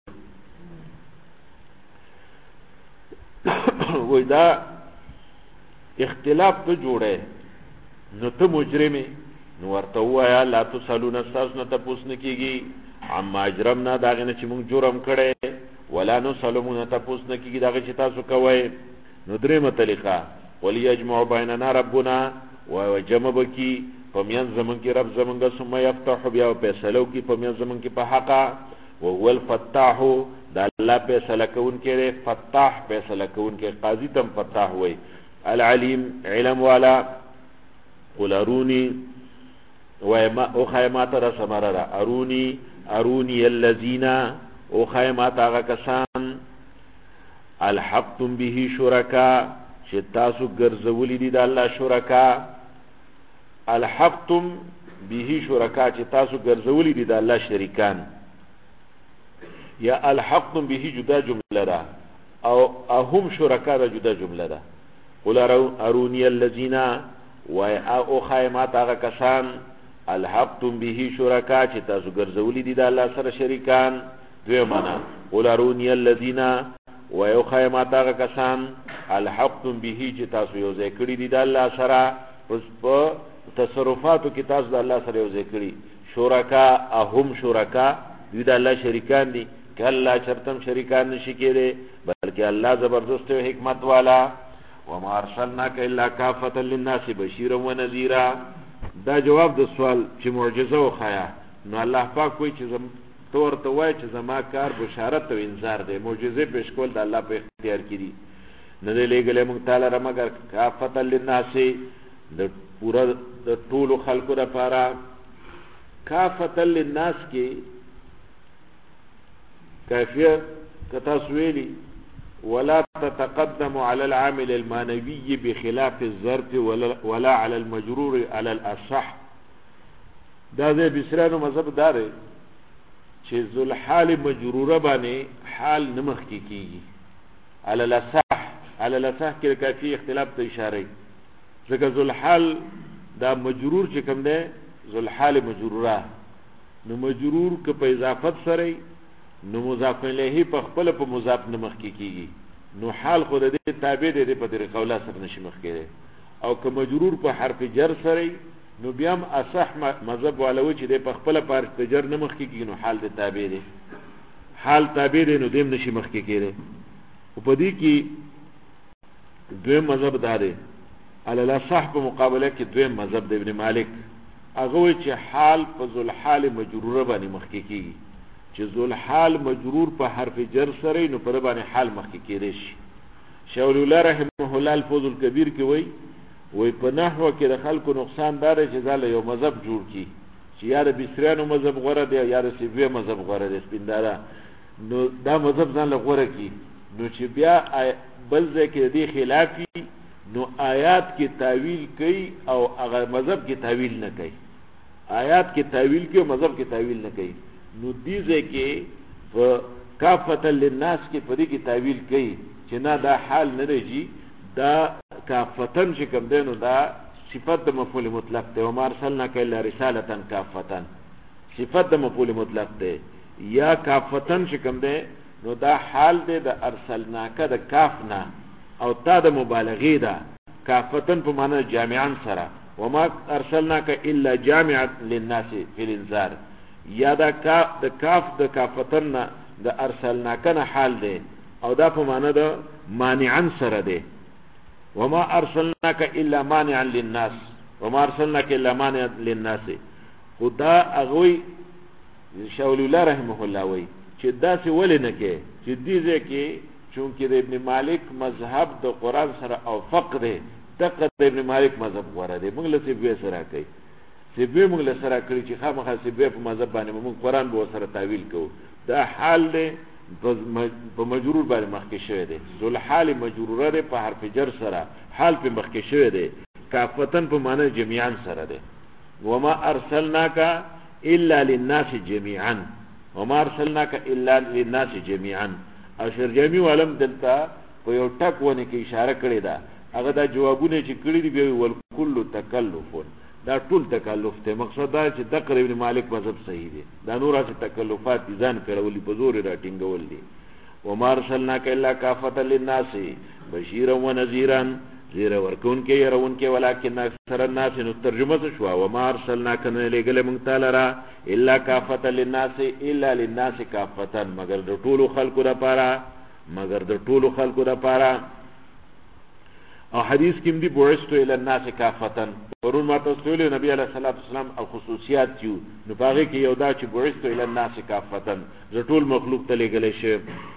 وای دا اختلاف ته جوړه نو ته مجرمه نو ورته وایا لا تسالون استاس نه تاسو نه کیږي عما اجرمنا داغه نه چې موږ جرم کړي ولا نو سلمون تاسو نه کیږي داغه چې تاسو کوی نو درېمه طریقه وليجمع بيننا ربنا وجمع بکی پمیان زمون کې رب زمونږه ثم يفتح بیا فیصلو کې پمیان زمون کې په حقا وهو الفتاح دا الله فیصله کون کې فتاح فیصله کون کې قاضي تم فتاح وای العلیم علم والا قل ارونی وما او خیمات را سمرا ارونی الذین او خیمات هغه کسان الحقتم به شرکا چې تاسو ګرځولې دي د الله شرکا الحقتم به شرکا چې تاسو ګرځولې دي د الله شریکان یا الحقتم به جدا جمله ده او هم شرکا ده جدا جمله ده قل ارونی الذین و او خیمات هغه کسان الحقتم به شرکا چې تاسو ګرځولې دي د الله سره شریکان دوی معنا قل ارونی الذین و او خیمات هغه کسان الحقتم به چې تاسو یو ځای کړی دي د الله سره اوس په تصرفاتو کې تاسو د الله سره یو ځای کړی شرکا هم شرکا دوی د الله شریکان دي کله چرتم شریکان نشي کېږي بلکې الله زبردست او حکمت والا وما ارسلناك الا كافة للناس بشيرا ونذيرا دا جواب د سوال چې معجزه وخایا نو الله پاک کوئی چې تور ته وای چې زما کار بشارت او انذار دی معجزه پیش کول د الله په اختیار کې دي نه دی لګلې موږ تعالی را مگر كافة للناس د پورا د ټول خلقو لپاره كافة للناس کې کافیه کتا سویلی ولا تتقدم على العامل المانوي بخلاف الظرف ولا على المجرور على الاصح دا دې بسرانو مذهب دار چې ذل حال مجروره باندې حال نمخ کیږي على الاصح کې کافی اختلاف ته اشاره ځکه ذوالحال دا مجرور چې کوم دی ذوالحال مجروره نو مجرور که په اضافت سره نو مضاف الیه په خپل په مضاف نه مخ کیږي نو حال خود دې تابع دې په طریقه ولا سره نشي مخ کېږي او که مجرور په حرف جر سره نو بیا هم اصح مذهب والو چې دې په خپل په حرف جر نه مخ کیږي نو حال دې تابع دې حال تابع دې نو دې نشي مخ کېږي او په دې کې دویم مذهب داره علی الاصح په مقابله کې دویم مذهب د ابن مالک هغه چې حال په ذوالحال مجروره باندې مخ کیږي چې ذوالحال مجرور په حرف جر سره نو پر باندې حال مخ کېږي شي شاول الله رحمه الله الفوز الكبير کې وای په نحو کې د خلکو نقصان دار چې ځاله یو مذهب جوړ کی چې یا د بصریانو مذهب غوړه دی یا د سیوی مذهب غوړه دی سپیندارا نو دا مذهب ځان له غوړه کی نو چې بیا بل ځکه دی خلافی نو آیات کې تعویل کوي او هغه مذهب کې تعویل نه کوي آیات کې تعویل کوي او مذهب کې تعویل نه کوي نو دې ځکه کافه للناس کې پرې کې تعویل کوي چې نه دا حال نه رږي دا کافتن چې کوم دی نو دا صفت د مفعول مطلق دی او ما ارسلناک الا رسالة کافتن صفت د مفعول مطلق دی یا کافتن چې کوم دی نو دا حال دی د ارسلناک د کافنا او تا د مبالغه ده کافتن په معنی جامعا سره وما ارسلناک الا جامعا للناس فی الانذار یا دا د کاف د کافتن د ارسلناک نه حال دی او دا په معنی د مانعا سره دی وما ارسلناک الا مانعا للناس وما ارسلناک الا مانعا للناس خدا اغوی شاول الله رحمه الله وی چې دا څه ولې نه کې چې دې ځکه چونکه د ابن مالک مذهب د قران سره او فقره دغه د ابن مالک مذهب غوړه دی موږ له څه سره کوي څه موږ له سره کړی چې خامخا څه په مذهب باندې موږ قران به سره تعویل کوو دا حال دی په مجرور باندې مخکې شوی دی ذل حال مجروره دی په حرف جر سره حال په مخکې شوی دی کافتن په معنی جميعا سره دی وما ارسلناک الا للناس جميعا وما ارسلناک الا للناس جميعا اشر جميع علم دلته په یو ټک ونه کې اشاره کړې ده هغه دا جوابونه چې کړی دی به ول کل تکلف دا ټول تکلف ته مقصد دا چې د ابن مالک مذهب صحیح دی دا نور از تکلفات ځان کړولې په زور راټینګول دي وما ارسلناک الا کافه للناس بشیرا ونذیرا زیر ورکون کې يرون کې ولکن اکثر الناس نو ترجمه شو وما ارسلناک لګل مونږ تعالی را الا کافه للناس الا للناس کافه مگر د ټول خلقو لپاره او حدیث کې دی بوعثت الى الناس کافه ورون ما تاسو له نبی علیہ الصلوۃ والسلام او خصوصیات یو نو باغې کې یو دا چې بوعثت الى الناس کافه د ټول مخلوق ته لګل شي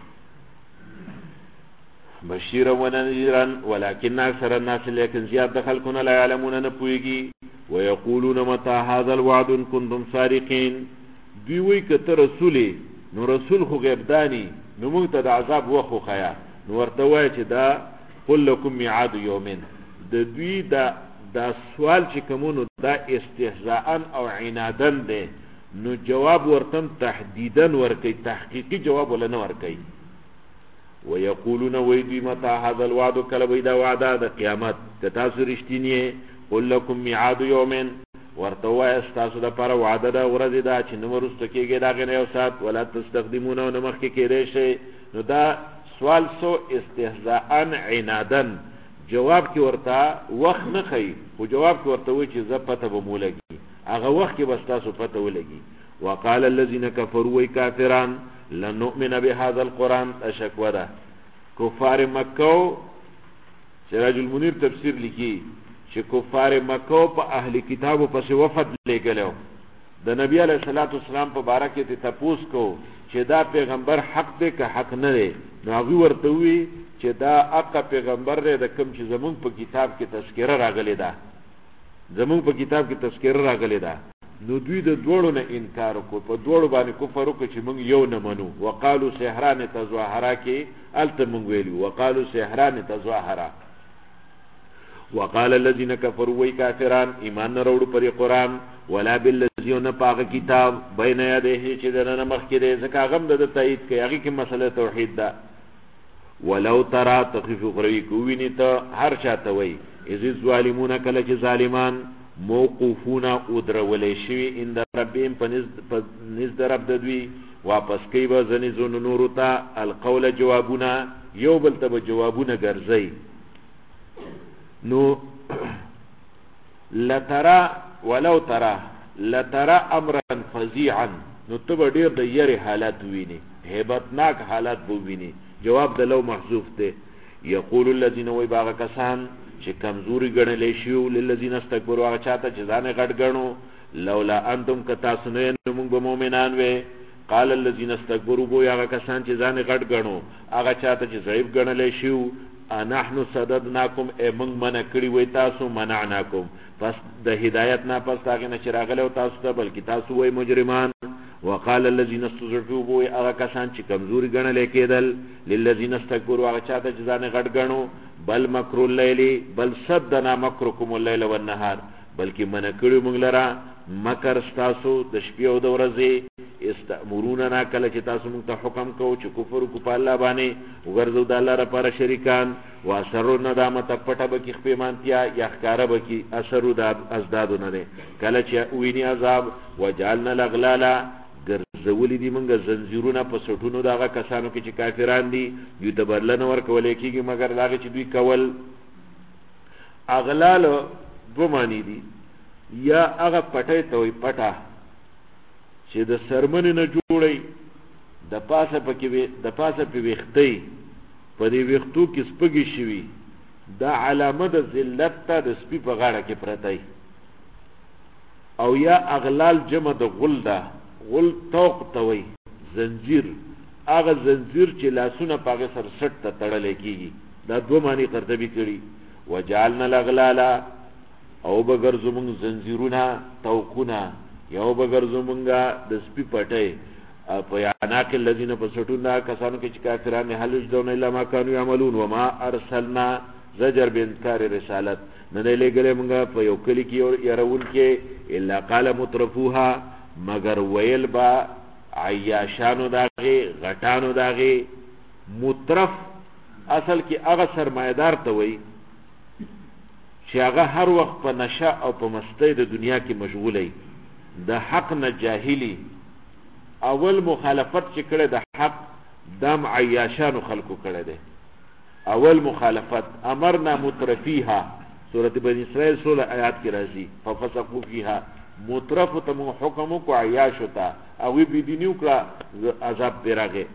بشیرا ونذیرا ولكن اکثر الناس لیکن زیاد د خلقونه لا علمون نه پويږي ويقولون متى هذا الوعد ان كنتم صادقين دوی وی کته رسولي نو رسول خو غیب دانی نو موږ ته د عذاب وخو خیا نو ورته وای چې دا قل لكم ميعاد يوم د دوی دا سوال چې کومونو دا استهزاء او عنادن ده نو جواب ورتم تحديدا ورکي تحقيقي جواب ولا نه ورکي ويقولون ويدي متى هذا الوعد كلا بيدا وعده د قیامت کتا سرشتینی قل لكم ميعاد يوم ورتوا استاسو د پر وعده دا ورځ دا چې نو ورسته کېږي دا غنه یو سات ولا تستخدمون نو مخ کې کېږي شي نو دا سوال سو استهزاء عنادن جواب کې ورته وخت نه خي خو جواب کې ورته وي چې زپته به مولګي هغه وخت کې بس تاسو پته ولګي وقال الذين كفروا كافرون لن نؤمن بهذا القران اشکودا کفار مکه سراج المنیر تفسیر لیکي چې کفار مکه په اهل کتابو پس وفد لګلو د نبی علیہ الصلوۃ والسلام په باره کې ته تپوس کو چې دا پیغمبر حق دی که حق نه دی نو هغه ورته وی چې دا حق پیغمبر دی د کوم چې زمون په کتاب کې تذکرہ راغلی ده زمون په کتاب کې تذکرہ راغلی ده نو دوی د دوړو نه انکار وکړ په دوړو باندې کفر وکړ چې موږ یو نه منو وقالو سحران تظاهرا کې الته موږ ویلو وقالو سحران تظاهرا وقال الذين كفروا وكافرون ایمان نه وروړو پر قرآن ولا بالذين پاک کتاب بین یده چې دنه مخ کې ده ځکه غم د تایید کوي هغه کې مسله توحید ده ولو ترى تخفیف اخروی کوینی تا هر چاته وی اذ الظالمون کله چې ظالمان موقوفون او درولې شوی اند ربهم پنځ درب دوی واپس کوي به ځنې زونو نورو ته القول جوابونه یو بل ته به جوابونه ګرځي نو لترى ولو ترى لترى امرا فظيعا نو ته به ډېر د یری حالات ویني هیبتناک حالات به ویني جواب د لو محذوف دی یقول الذين وباغ کسان چې کمزوري ګڼلې شیو للذین استكبروا هغه چاته چې ځان غټ ګڼو لولا انتم کتاسو نه موږ به مؤمنان وې قال الذين استكبروا بو هغه کسان چې ځان غټ ګڼو هغه چاته چې ضعیف ګڼلې شیو نحنو صددناکم موږ منع کړی وې تاسو منعناکم پس د هدایت نه پس هغه نه چراغله تاسو ته بلکې تاسو وې مجرمان وقال الذين استضعفوا بو هغه کسان چې کمزوري ګڼل کېدل للذين استكبروا هغه چاته چې ځان غټ ګڼو بل مکر الليل بل صدنا مکرکم الليل والنهار بلکې من کړو موږ لرا مکر تاسو د شپې او د ورځې استامروننا کله چې تاسو موږ ته حکم کوو چې کفر کو په الله باندې وګرځو د الله لپاره شریکان واسروا ندامت پټه بکی خپېمانتیا یا ښکارا بکی اثر د ازدادو نه کله چې ویني عذاب وجعلنا الاغلالا ګرځولې دي موږ زنجیرونه په سټونو دغه کسانو کې چې کافران دي یو د بدلنه ورکولې کېږي مګر دغه چې دوی کول اغلال دو معنی دي یا هغه پټه ته وي پټه چې د سرمن نه جوړي د پاسه په وختي په دې وختو کې سپږی شوی دا علامه د ذلت ته د سپي په غاړه کې پرتای او یا اغلال جمع د غل ده غل توق توي زنجیر هغه زنجیر چې لاسونه پاغه سر سټ ته تړل کېږي دا دوه معنی قرطبي کړي وجعلنا الاغلال او بغیر زمون زنجیرونه توقونه یو بغیر زمونګه د سپي پټي په یانا کې الذين پسټونه کسانو کې چې کافرانه حلج دون الا ما كانوا يعملون وما ارسلنا زجر بانکار رسالت نه لګلې مونږه په یو کلی کې يرون کې الا قال مترفوها مگر ویل با عیاشانو داغه غټانو داغه مترف اصل کې هغه سرمایدار ته وای چې هغه هر وخت په نشه او په مستی د دنیا کې مشغولې د حق نه جاهلی اول مخالفت چې کړه د حق دم عیاشانو خلقو کړه ده اول مخالفت امرنا مترفیها سورۃ بنی اسرائیل 16 آیات کې راځي ففسقوا فيها مترف ته حکم کو عیاش ہوتا او بی دینیو کړه عذاب پیراغه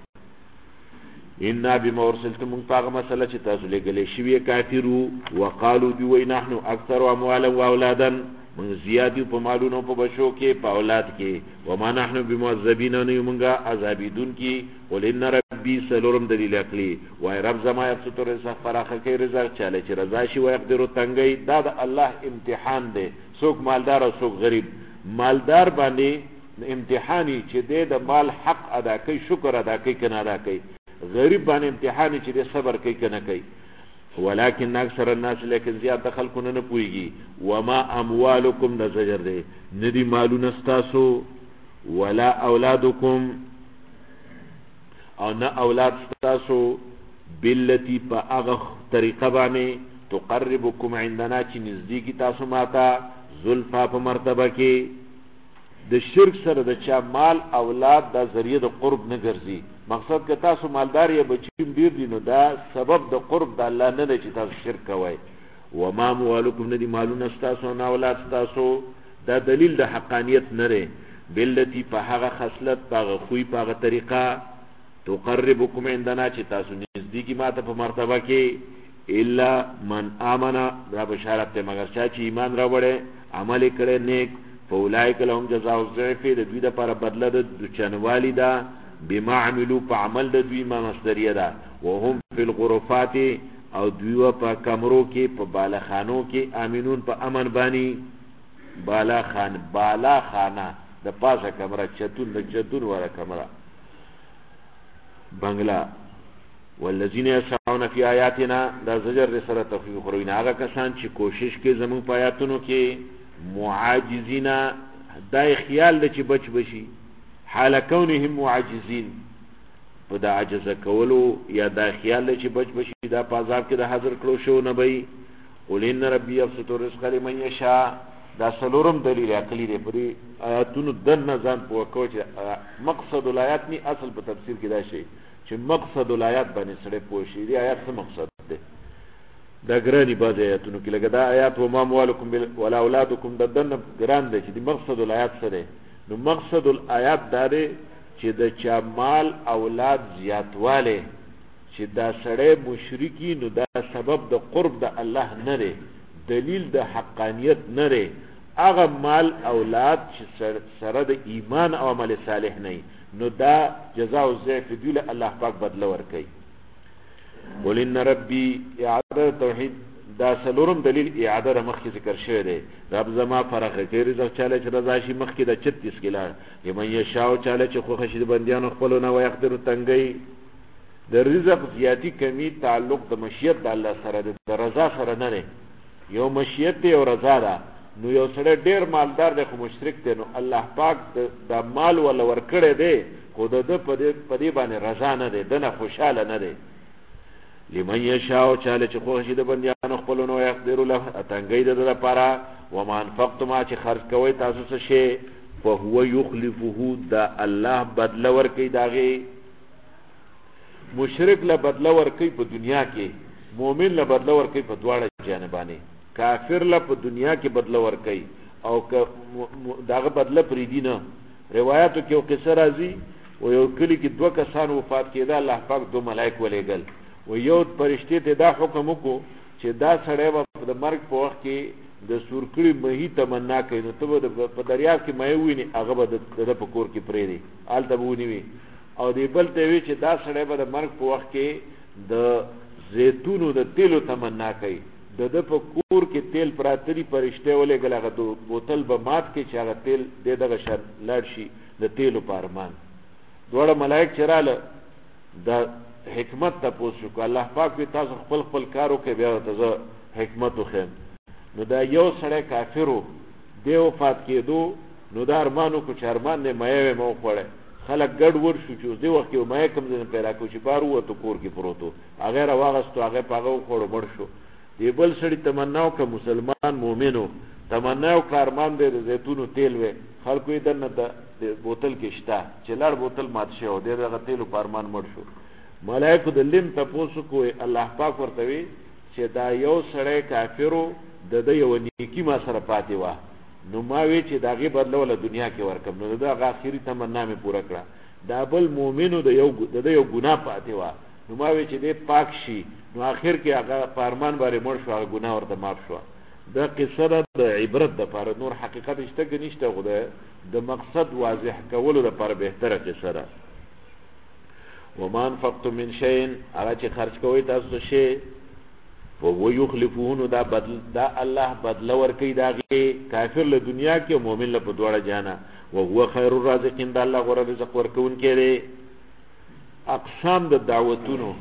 ان بما ارسلتم طاغ مساله چې تاسو لګلې شوی کافرو وقالو دی وای نحنو اکثر اموالا واولادا من زیادی په مالونو په بشو کې په اولاد کې وما نحنو بمعذبین نه یمغه عذابیدون کې ولن ربی سلورم دلیل عقلی وای رب زما یفتر رزق فراخه کې رزق چاله چې رضا شي وای قدرت تنگي دا د الله امتحان دی څوک مالدار او څوک غریب مالدار باندې امتحاني چې د مال حق ادا کوي شکر ادا کوي کنه ادا کوي غریب باندې امتحاني چې صبر کوي کنه کوي ولكن اکثر الناس لیکن زیات خلقونه نه پويږي وما اموالکم د زجر دی ندی مالون استاسو ولا اولادکم او نه اولاد استاسو بالتي باغه طریقه باندې تقربكم عندنا چې نزدیکی تاسو ماته زلفا په مرتبه کې د شرک سره د چا مال اولاد د ذریعہ د قرب نه ګرځي مقصد که تاسو مالدار یا بچیم ډیر دي نو دا سبب د قرب د الله نه دی چې تاسو شرک کوئ وما اموالکم ندی مالون استاسو نه اولاد استاسو دا دلیل د حقانیت نه دی بلتی په هغه خصلت په هغه خوې په هغه طریقه تقربكم عندنا چې تاسو نزدیکی ماته په مرتبه کې الا من امنه دا بشارت ته مگر چې ایمان راوړي عمل کړي نیک فاولئک لهم جزاء الضعف د دوی لپاره بدله د چنوالی دا بما عملوا په عمل د دوی ما مصدریه ده وهم فی الغرفات او دوی په کمرو کې په بالاخانو کې امنون په امن باندې بالاخانه د پاسه کمره چتون وره کمره بنگلا والذین یسعون فی آیاتنا دا زجر سره تخفیف خروین هغه کسان چې کوشش کوي زموږ په آیاتونو کې معاجزینا دا خیال د چې بچ بشي حال کونهم معاجزین په د عجز کولو یا دا خیال چې بچ بشي دا په عذاب کې د حاضر کړو شو نه وي. قل ان ربي يبسط الرزق لمن يشاء دا سلورم دلیل عقلی دی په دې آیاتونو دنه ځان په وکړو چې مقصد الآیات نی اصل په تفسیر کې دا شی چې مقصد الآیات باندې سره پوه شي دی آیات څه مقصد دی دا ګرانی بعض آیاتونو کې لکه دا آیات و ما اموالکم ولا اولادکم د دنه ګران دی چې دی مقصد الآیات سره نو مقصد الآیات دا دی چې د چا مال اولاد زیاتواله چې دا سړی مشرکی نو دا سبب د قرب د الله نه دی دلیل د حقانیت نه دی هغه مال اولاد چې سره د ایمان او عمل صالح نه نو دا جزاء الضعف دی له الله پاک بدله ورکوي. قل ان ربي اعاده توحید دا سلورم دلیل اعاده مخکې ذکر شوی دی رب زما فرق کوي رزق چاله چې رضا شي مخکې د 36 کلا یمن یشاء چاله چې خو خشید بندیانو خپل نه ويقدر تنگي د رزق زیاتی کمی تعلق د مشیت د الله سره د رضا سره نه دی یو مشیت دی او رضا ده نو یو سره ډیر مالدار دی خو مشرک دی نو الله پاک د مال ولا ورکړی دی خو د په دې باندې رضا نه دی دنه خوشاله نه دی. لمن یشاء چاله چې خو شي د بندیانو خپل نو یقدر له تنګي د لپاره وما انفقتم چې خرج کوي تاسو څه شي فهو يخلفه دا الله بدل ورکي داغه مشرک له بدل ورکي په دنیا کې مؤمن له بدل ورکي په دواړه جانبانه کافر له په دنیا کې بدل ورکي او داغه بدل پری دي نه روایتو کې یو قصه راځي او یو کلی کې دوه کسان وفات کېده الله پاک دوه ملائک ولېګل و یو فرشتي ته دا حکم وکړو چې دا سړی د مرګ په وخت کې د سورکړي مهي تمنا کوي نو ته په دریاب کې مې ویني هغه به د په کور کې پرې دی آلته به ونیوي او دی بل ته وی چې دا سړی به د مرګ په وخت کې د زیتونو د تیلو تمنا کوي د په کور کې تیل پراتري فرشته ولېګل هغه د بوتل به مات کې چې هغه تیل دغه شر لاړ شي د تیلو پارمان دوړه ملائک چراله د حکمت تاسو کو الله پاک به تاسو خپل خپل کارو کې بیا تاسو حکمت وخم نو دا یو سړی کافرو دی وفات کېدو نو دا ارمانو کو چرمان نه مې مو خوړه خلک ګډ ور شو چې دی وخت یو مې کم ځنه پیدا کو چې بار وته کور کې پروتو هغه راغستو هغه پاغه خوړو مړ شو دی بل سړی تمناو ک مسلمان مؤمنو تمناو کارمان دې زيتونو تیل وې خلکو یې دنه د بوتل کې شتا چې لړ بوتل مات شو دغه تیلو پارمان مړ شو ملائکه د لم تاسو کو الله پاک ورته وی چې دا یو سړی کافرو د یو نیکی ما سره پاتې و نو ما وی چې داغه بدله ول دنیا کې ورکم نو دا اخیری تمنا مې پوره کړه دا بل مؤمنو د یو ګناه پاتې و نو ما وی چې دې پاک شي نو اخر کې هغه فرمان باندې مړ شو هغه ګناه ورته معاف شو دا قصه د عبرت د پر نور حقیقت شته نشته غو د مقصد واضح کولو لپاره بهتره قصه ده. وما انفقتم من شيء هغه چې خرج کوي تاسو شي فهو يخلفون دا الله بدل ورکي داغه کافر له دنیا کې او مؤمن له په دوړه جانا او هو خير الرازقين دا الله غره رزق ورکون کړي. اقسام د دعوتونو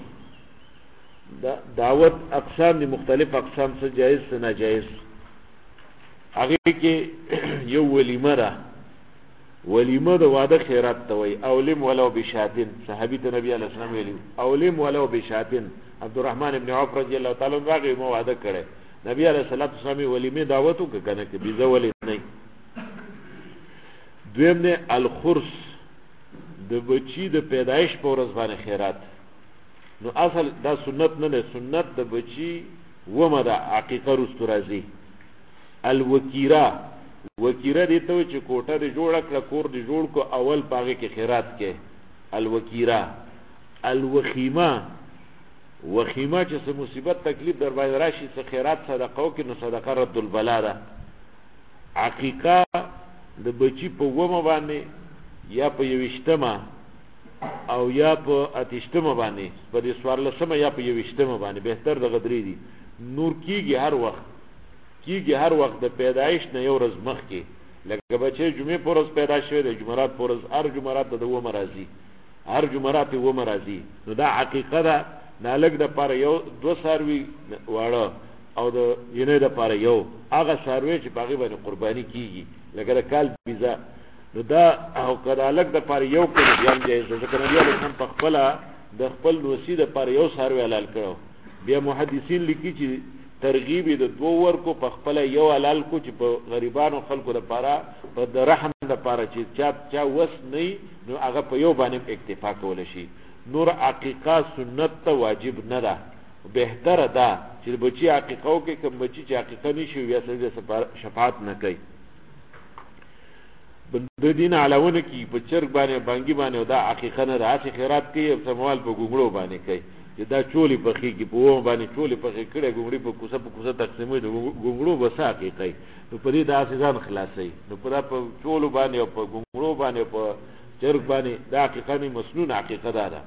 دعوت اقسام دي مختلف اقسام څه جائز څه ناجائز هغه کې یو ولیمه ده ولیمه د واده خیرات ته وي اولم ولو بشاتن صحابي ته نبی علیہ السلام ویلي اولم ولو بشاتن عبدالرحمن ابن عوف رضی الله تعالی عنہ هغه مو واده کړي نبی علیہ السلام ولیمه دعوت وکړه کې بيزه ولې نه دویم نه الخرس د بچی د پیدایش په ورځ باندې خیرات نو اصل دا سنت نه سنت د بچی ومه د عقیقه رستو راځي. الوکیرا وکیره دې ته چې کوټه دې جوړ کړه کور دې جوړ کو اول پاغه کې خیرات کې الوکیرا. الوخیمه وخیمه چې څه مصیبت تکلیف در باندې راشي څه خیرات صدقه او کې نو صدقه رد البلا ده. عقیقه د بچی په ومه باندې یا په یوشتمه او یا په اتشتمه باندې په دې سوارلسمه یا په یوشتمه باندې بهتر د غدری دي نور کیږي هر وخت د پیدایش نه یو ورځ مخ کې لکه بچي جمعې پر ورځ پیدا شوی د جمعرات پر ورځ هر جمعرات د و مرضی هر جمعرات و مرضی نو دا حقیقت ده نه لګ د پاره یو دو ساروي واړه او د ینه د پاره یو هغه ساروي چې باغی باندې قرباني کیږي لکه د کال بيزا دا او کله الګ د پاره یو کړي بیا جایز ده ځکه نبی علیه السلام په خپل د خپل وصی د پاره یو ساروی حلال کړو بیا محدثین لیکي چې ترغیب د دوه ورکو په خپل یو حلال کو چې په غریبانو خلکو د پاره په د رحم د پاره چې چا وس نه نو هغه په یو باندې اکتفا کول شي نور عقیقه سنت ته واجب نه ده بهتره ده چې بچي عقیقه او کې کوم بچي چې عقیقه نشي بیا سره شفاعت نه کوي د دین علاوه کی په چرګ باندې بانګي باندې دا عقیقه نه راځي خیرات کوي او سموال په ګوګړو باندې کوي دا چولی پخې کې په و باندې چولی پخې کړي ګوګړي په کوسه تقسیموي د ګوګړو بس عقیقه نو په دې د ځان خلاصي نو په چولو باندې او په ګوګړو باندې په چرګ باندې دا عقیقه نه مسنون عقیقه ده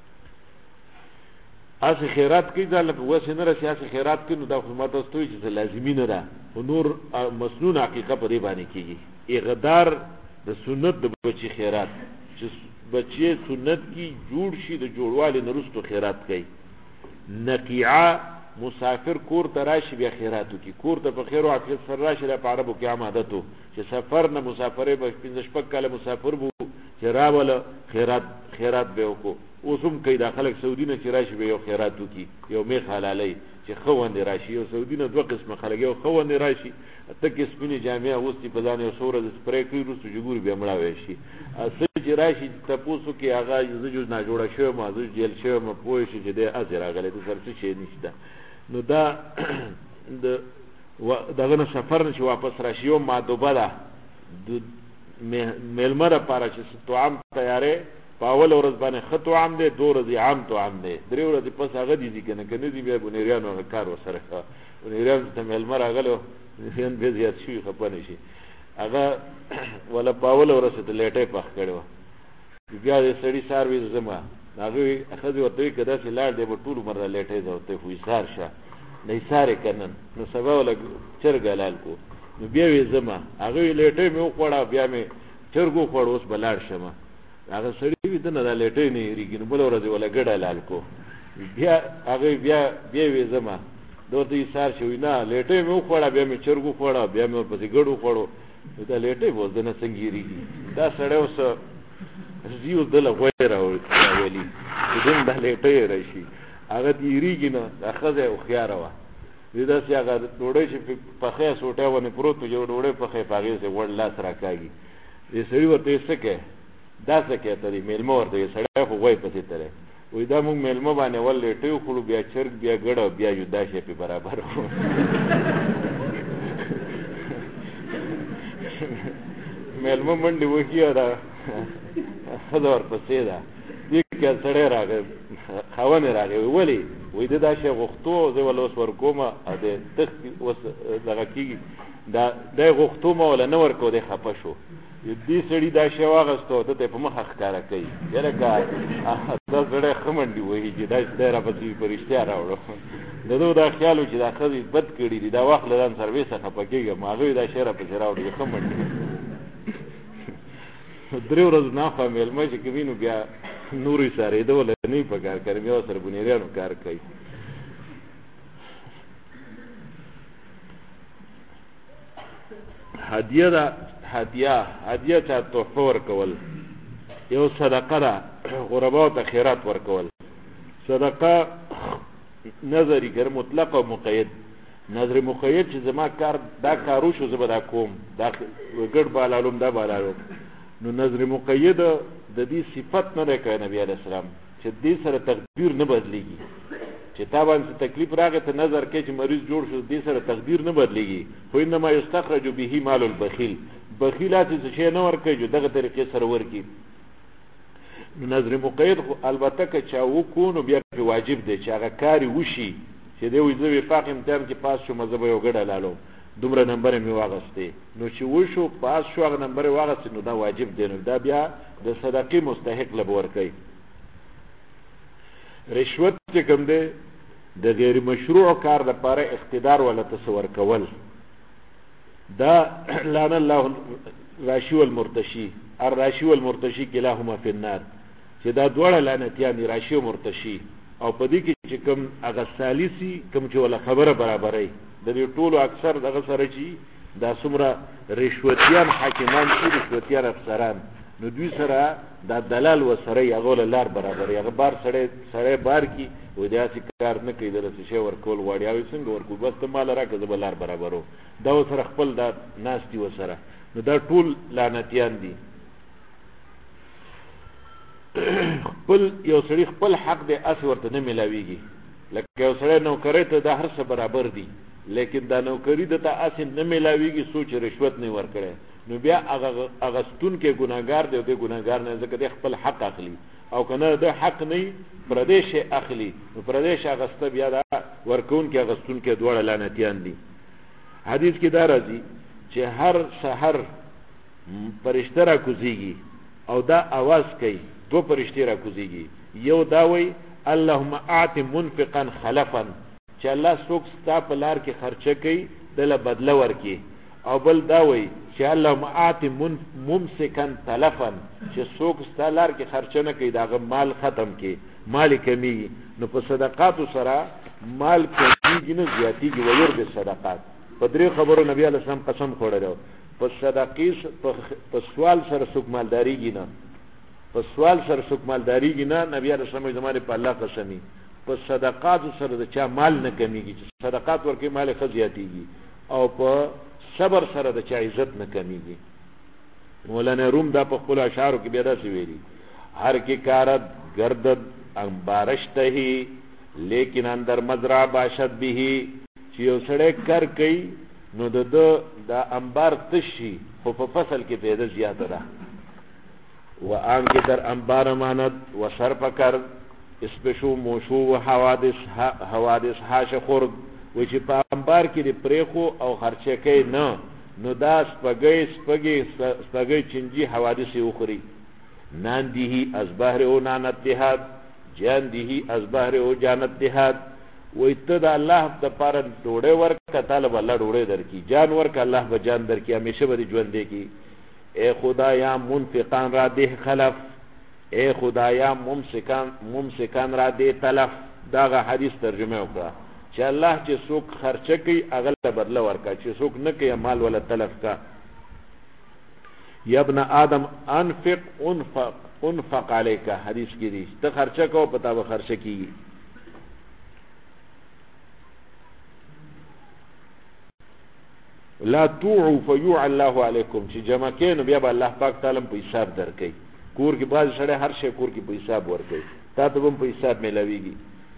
اسی خیرات کی دا لکه وسه نه راشي اسی خیرات کی نو دا خدمت استوي چې لازمی نه ده نور مسنون عقیقه په دې باندې کیږي اقدار د سنت د بچی خیرات چې بچی سنت کی جوړ شي د جوړوالي نرستو خیرات کوي نقیعه مسافر کور ته راشي بیا خیراتو کی کور ته په خیر او عافیت سره راشي د عربو کې عادتو چې سفر نه مسافرې به 15 کاله مسافر وو چې راول خیرات به وکړو اوسم کې داخله سعودي نه چې راشي به یو خیراتو کی یو میخ حلالي چې خوند راشي یو سعودي نه دوه قسمه خلک یو خوند راشي ته کې سپینې جامع اوستي په ځان یو سوره د سپری کوي روسو جګور بیا مړاوي شي اصل چې راشي تاسو کې هغه یوه نه جوړه شوی ما زه جیل شوی ما پوه شي چې د اثر راغلی د سر څه شي نشته نو دا دغه نه سفر نه چې واپس راشي یو مادوبه ده د ملمره لپاره چې طعام تیارې په اول ورځ باندې خطو عام دی دو ورځې عام تو عام دی درې ورځې پس هغه دي کنه کنه دي بیا بنیریانو کار وسره بنیریان ته ملمره غلو هین به زیات شي خپنه شي هغه ولا په اول ورځ ته لیټه پخ کړو بیا دې سړی سروي زما هغه اخذ ورته کده چې لاړ دی په ټول مره لیټه ځوته خو یې شه نه ساره کنن نو سبا ولا چرګ لال کو نو بیا وې زما هغه لیټه مې وخوړه بیا مې چرګو خوړ اوس بلاړ شمه هغه سړی وې دنه لیټه نه ریګن بل ورځ ولا ګډه لال کو بیا هغه بیا وې زما دوته یې سار شوی نه لیټه مې وخوړه بیا مې چرګو خوړه بیا مې په ګډو خوړو دا لیټه وځ دنه څنګه ریږي دا سړی اوس زیو دل غوړه ویلي دین د لیټه راشي هغه دیریږي نه اخذه او خياره وا دا چې هغه ډوړې چې په خې سوټه ونه پروت یو ډوړې په خې پاګې سه وړ لاس راکاږي دې سړی ورته سکه دا سکه ته میلمه ورته سړی خو وای پته تره وې دا موږ میلمه باندې ول لیټه خو بیا چرګ بیا ګړه بیا یو داشه په برابر میلمه منډي وکیو دا خدور پسې دا دې کې سړی راغی خوانه راغی ولی وې دا شی غختو زه ول اوس ورکومه د تخت اوس دغه کیږي دا د غختو ما ولا نور کو د خپه شو دې سړی دا شی واغستو ته په مخ ښکارا کوي یره کا دا سړی خمنډي وې چې دا ستاره په دې پرشتیا راوړو دغه دا خیالو چې دا خزي بد کړی دی دا وخت لدان سرویس خپه کیږي ماغه دا شهره په راوړي خمنډي درې ورځې نه فهمیل مې چې کینو بیا نوري سره دا ول نه په کار کوي بیا سره بنیریانو کار کوي هدیه ته تحفه ورکول یو صدقه ده غرباو ته خیرات ورکول صدقه نظری ګر مطلق او مقید نظر مقید چې زما کار دا کارو شو زبر دا کوم دا ګډ بالالوم دا بالالوم نو نظر مقید د دې صفت نه راکړي نبی عليه السلام چې دې سره تقدیر نه بدليږي چې تا باندې تکلیف راغی ته نظر کې چې مریض جوړ شو دې سره تقدیر نه بدليږي خو انما یستخرج به مال البخیل بخیلات چې شی نه ورکړي جو دغه طریقې سره ورکی نظر مقید خو البته که چا وکونو بیا په واجب دی چې هغه کاری وشي چې دی وې زوی فاق امتحان کې پاس شو مزه به یو ګډه لالو دومره نمبر می واغسته نو چې وشو پاس شو هغه نمبر واغسته نو دا واجب دی نو دا بیا د صدقې مستحق لبور کوي رشوت چې کوم دی د غیر مشروع کار لپاره اقتدار ولا تصور کول دا لعن الله الراشي والمرتشي الراشي والمرتشي كلاهما في النار چې دا دوړه لعنتيان دي راشي او مرتشي او په دې کې چې کوم هغه ثالثي کوم چې ولا خبره برابرې د دې ټولو اکثر دغه سره چې دا څومره رشوتیان حاکمان دي رشوتیان افسران نو دوی سره دا دلال و سره هغه لار برابر هغه بار سره بار کی و داسې کار نه کوي دلته شی ورکول غواړي او څنګه ورکول بس ته مال راکړه د بلار برابرو دا سره خپل دا ناشتي و سره نو دا ټول لعنتیان دي خپل یو سړي خپل حق دی اس ورته نه ملاويږي لکه یو سړی نوکری ته دا هر څه برابر دي لیکن دا نوکری د ته اس نه ملاويږي سوچ رشوت نه ورکړي نو بیا هغه ستون کې ګناګار دی او د ګناګار نه ځکه د خپل حق اخلي او کنه د حق نه پردیش اخلي نو پردیش اغسته بیا دا ورکون کې اغستون کې دوړه لعنتیان دي حدیث کې دا راځي چې هر سحر پرشتہ را کوزيږي او دا आवाज کوي دو پرشتې را کوزيږي یو دا وای اللهم اعط منفقا خلفا چې الله څوک ستا په لار کې خرچه کوي دله بدله ورکي او بل دا وای چې اللهم اعط ممسكا تلفا چې څوک ستا لار کې خرچه نه کوي دا مال ختم کی مال کمی نو په صدقات سره مال کمیږي نه زیاتیږي وير به صدقات په درې خبرو نبی علیہ السلام قسم خوړل په صدقې په سوال سره څوک مالداریږي نه په سوال سره څوک مالداریږي نه نبی علیہ السلام زماره په الله قسمی په صدقات سره د چا مال نه کمیږي چې صدقات ورکې مال خزياتيږي او په صبر سره د چا عزت نه کمیږي مولانا روم دا په خپل اشعارو کې بیا داسې ویلي هر کی کارد گردد بارشته هی لیکن اندر مزرع باشد به چې یو سړی کار کوي نو د انبار تشي خو په فصل کې پیدا زیاته ده و آن که در انبار ماند و صرف کرد اسپشو موشو و حوادث هاش خورد و چې په انبار کې د پریخو او خرچه کوي نه نو دا سپګي چنجي حوادث وخوري نان دیهی از بحر او نان اتحاد جان دیهی از بحر او جان اتحاد و اتد الله د پاره ډوړې ورک طالب الله ډوړې درکې جان ورک الله به جان درکې همیشه به ژوند دی کی اے خدایا منفقان را ده خلف اے خدایا ممسکان را ده تلف داغه حدیث ترجمه وکړه چې الله چې څوک خرچه کوي هغه بدله ورکا چې څوک نه کوي مال ولا تلف کا یا ابن آدم انفق علیک حدیث کې دی ته خرچه کو پتا به خرچه کیږي لا توعوا فيوع الله عليكم چې جمع کین بیا به الله پاک تعالی په حساب درکې کور کې باز سره هر شی کور کې په حساب ورکې تا ته هم په حساب ملاويږي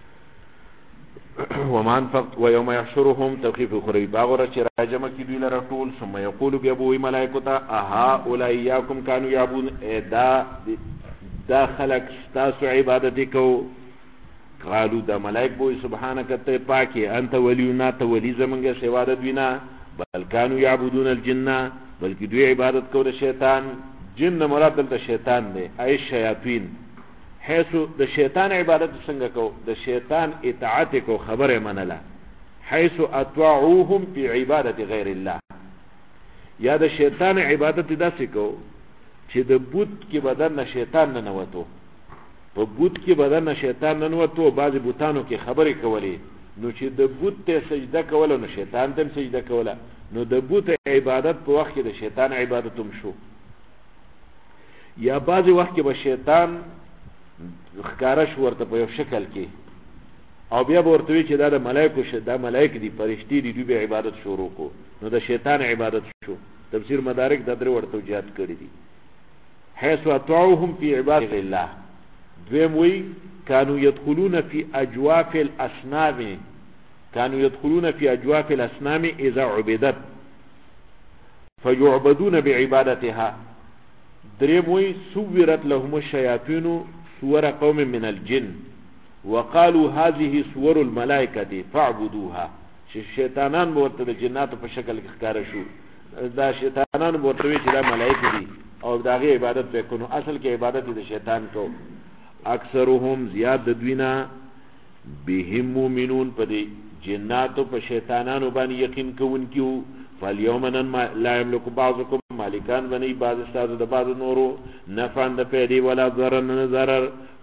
ومان فقط ويوم يحشرهم تخفيف خريب باغره چې راجمه کې دوی لره ټول ثم يقول بيبوي ملائکه اها اولئیاکم كانوا يعبدون دا خلق تاسو عبادت کو قالوا دا ملائک بوي سبحانك ته پاکي انت ولينا ته ولي زمنګ سوا د دوینا بل كانوا يعبدون الجن بلکې دوی عبادت کو د شیطان جن مراد د شیطان دی اي شیاطین حيث د شیطان عبادت څنګه کو د شیطان اطاعت کو خبره منله حيث اطاعوهم في عباده غير الله یا د شیطان عبادت داسې کو چې د بوت کې بدن نه شیطان نه نوتو په بوت کې بدن نه شیطان نه نوتو بعض بوتانو کې خبرې کولې نو چې د بوت ته سجده کوله نو شیطان ته سجده کوله نو د بوت عبادت په وخت کې د شیطان عبادت هم شو یا بعض وخت کې به شیطان خکارش ورته په یو شکل کې او بیا ورته وی چې دا د ملائکه دا ملائک دي فرشتي دي دوی به عبادت شروع کو نو د شیطان عبادت شو تفسیر مدارک د درې ورته جهاد کړی دي حيث اطاعوهم في عباده الله دویم وی كانوا يدخلون في اجواف الاصنام اذا عبدت فيعبدون بعبادتها دریم وی صورت لهم الشياطين صور قوم من الجن وقالوا هذه صور الملائكه فاعبدوها شیطانان ورته د جناتو په شکل کې ښکار شو دا شیطانان ورته چې دا ملائکه دي او داغه عبادت وکړو اصل کې عبادت د شیطان کو اکثرهم زیاد دوینا بهم مؤمنون په دي جناتو په شیطانانو باندې یقین کوونکیو فالیومن لا یملک بعضکم مالکان بنی بعض استاد د بعض نورو نفعن د پیدي ولا ضرر نه ضرر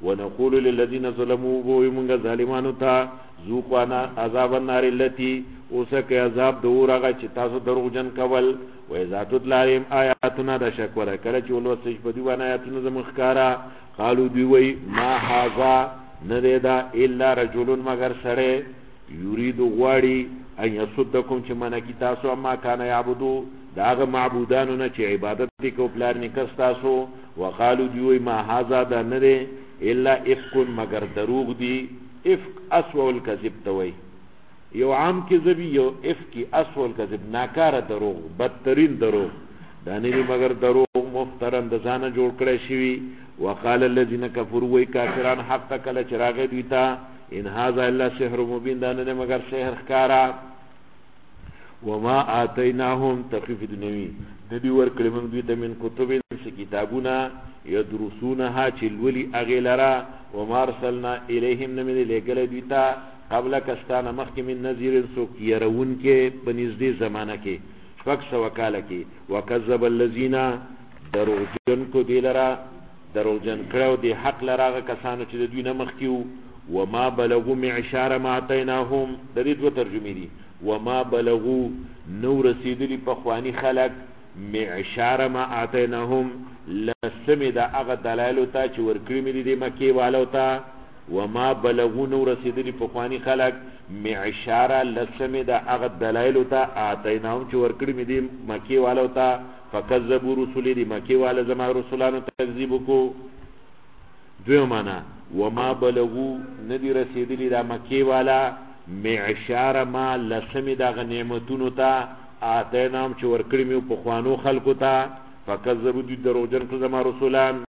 ونقول للذين ظلموا ومن ظالمانو ته ذوقوا عذاب النار التي اوسک عذاب دور هغه چې تاسو دروغجن کول. و اذا تتلى عليهم آیاتنا د شکر کله چې ولوستل په دی باندې آیاتونه زمخکارا قالو دی وی ما هاذا نریدا الا رجل مگر سره یرید غواړي ان يصدکم چې من کی تاسو ما کان یعبدو داغه معبودانو نه چې عبادت دي کو پلار نکس تاسو. وقالو دی وی ما هاذا د نری الا افک مگر دروغ دی. افک اسوء الكذب توي یو عام کذب یو افکی اسوء الكذب ناکاره دروغ بدترین دروغ دانی مگر دروغ مفترن د ځانه جوړ کړی شوی. وقال الذين كفروا وای کافران حق کله چراغ دیتا ان هذا الا سحر مبين دانه مگر سحر ښکارا. وما اتيناهم تخفيف النبي ندی ور کړم دوی ته من کتب کتابونه يدرسونها چلولي اغلرا. وما ارسلنا اليهم من لګل دیتا قبل کستانه مخک من نذیر سو يرون کې بنزدي زمانہ کې فکس وکاله کې. وکذب الذين دروغجن کو دیلرا دروغجن کړو دی حق لراغه کسانو چې دوی نه مخکیو. وما بلغوا معشار ما اتيناهم د دې دوه ترجمې دي. وما بلغوا نو رسیدلی په خواني خلق معشار ما اتيناهم لسمه دا هغه دلایل ته چې ورکړی مې دي مکی والو ته. وما بلغوا نو رسیدلی په خواني خلق معشار لسمه دا هغه دلایل ته اتيناهم چې ورکړی مې دي مکی والو ته. فکذبوا رسل دی مکی والا زما رسولانو تکذیب کو. دوی معنا وما بلغوا ندی رسیدلی دا مکی والا معشار ما لسمی دا غنیمتونو تا آتینام چې ورکړی مې په خوانو خلقو ته. فکذبوا دی دروغجن کو زما رسولان.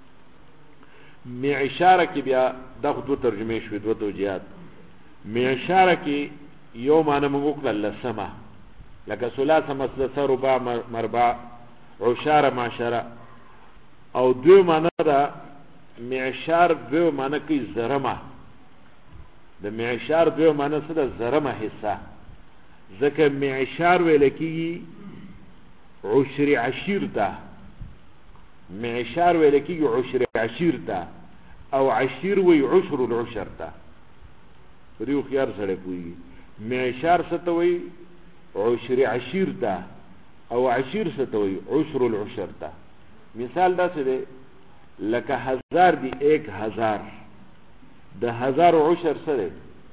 معشار کې بیا دغه دو ترجمه شوې دو توجیهات. معشار کې یو معنا موږ کړل لسمه لکه ثلاثه مثلثه رباع مربع عشاره معشره. او دوی معنا دا معشار دوی معنا کی زرمه د معشار دوی معنا څه د زرمه حصہ ځکه معشار ویل کی عشر عشیر ته معشار ویل کی عشر عشیر ته او عشیر وی عشر العشر ته ریو خيار سره کوي. معشار څه ته وی عشر عشیر ته او عشیر څه ته وی عشر العشر ته. مثال دا څه دی لکه 1000 دی 1000 د 1000 عشر سره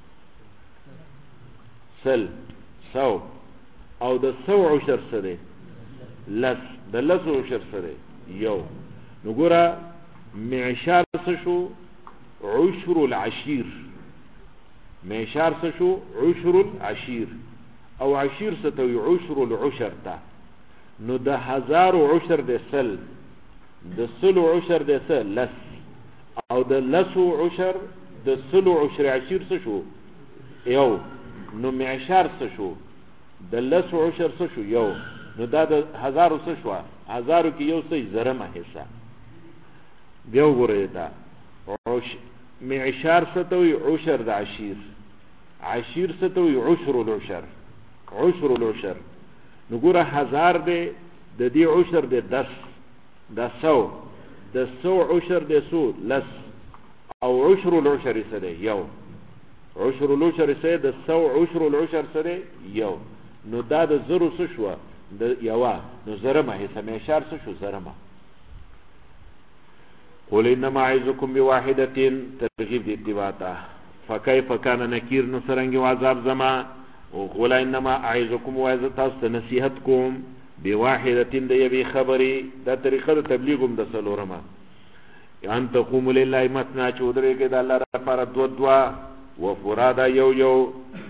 سل 100 او د 100 عشر سره لس د لس عشر سره یو. نو ګوره معشار څه شو عشر العشیر. معشار څه شو عشر العشیر او عشیر ستوي عشر العشر تا. نو د 1000 عشر د سل د سل عشر د سل لس او د لس عشر د سل عشر عشیر څه شو یو. نو معشار څه شو د لس عشر څه شو یو. نو دا د 1000 څه شو 1000 کې یو څه زرمه حصہ. بیا وګورئ دا معشار ستوي عشر د عشیر. عشیر ستوي عشر العشر عشر العشر. نو ګوره 1000 د دې عشر د 10 د 100 د 100 عشر د 100 لس او عشر العشر سره یو. عشر العشر سره د 100 عشر العشر سره یو. نو دا د زرو څه شو د یوا. نو زرمه حصہ معشار څه شو زرمه. قل انما اعظكم بواحده ترغيب دي اتباعته فكيف كان نكير نصرنګ عذاب زما. وقل انما اعظكم واعظت نصيحتكم بواحده د یوی خبري. دا طریقه د تبلیغوم د سلورمه ان تقوم لله مثنا چودري کې د الله لپاره دو دوا وفرادا یو یو.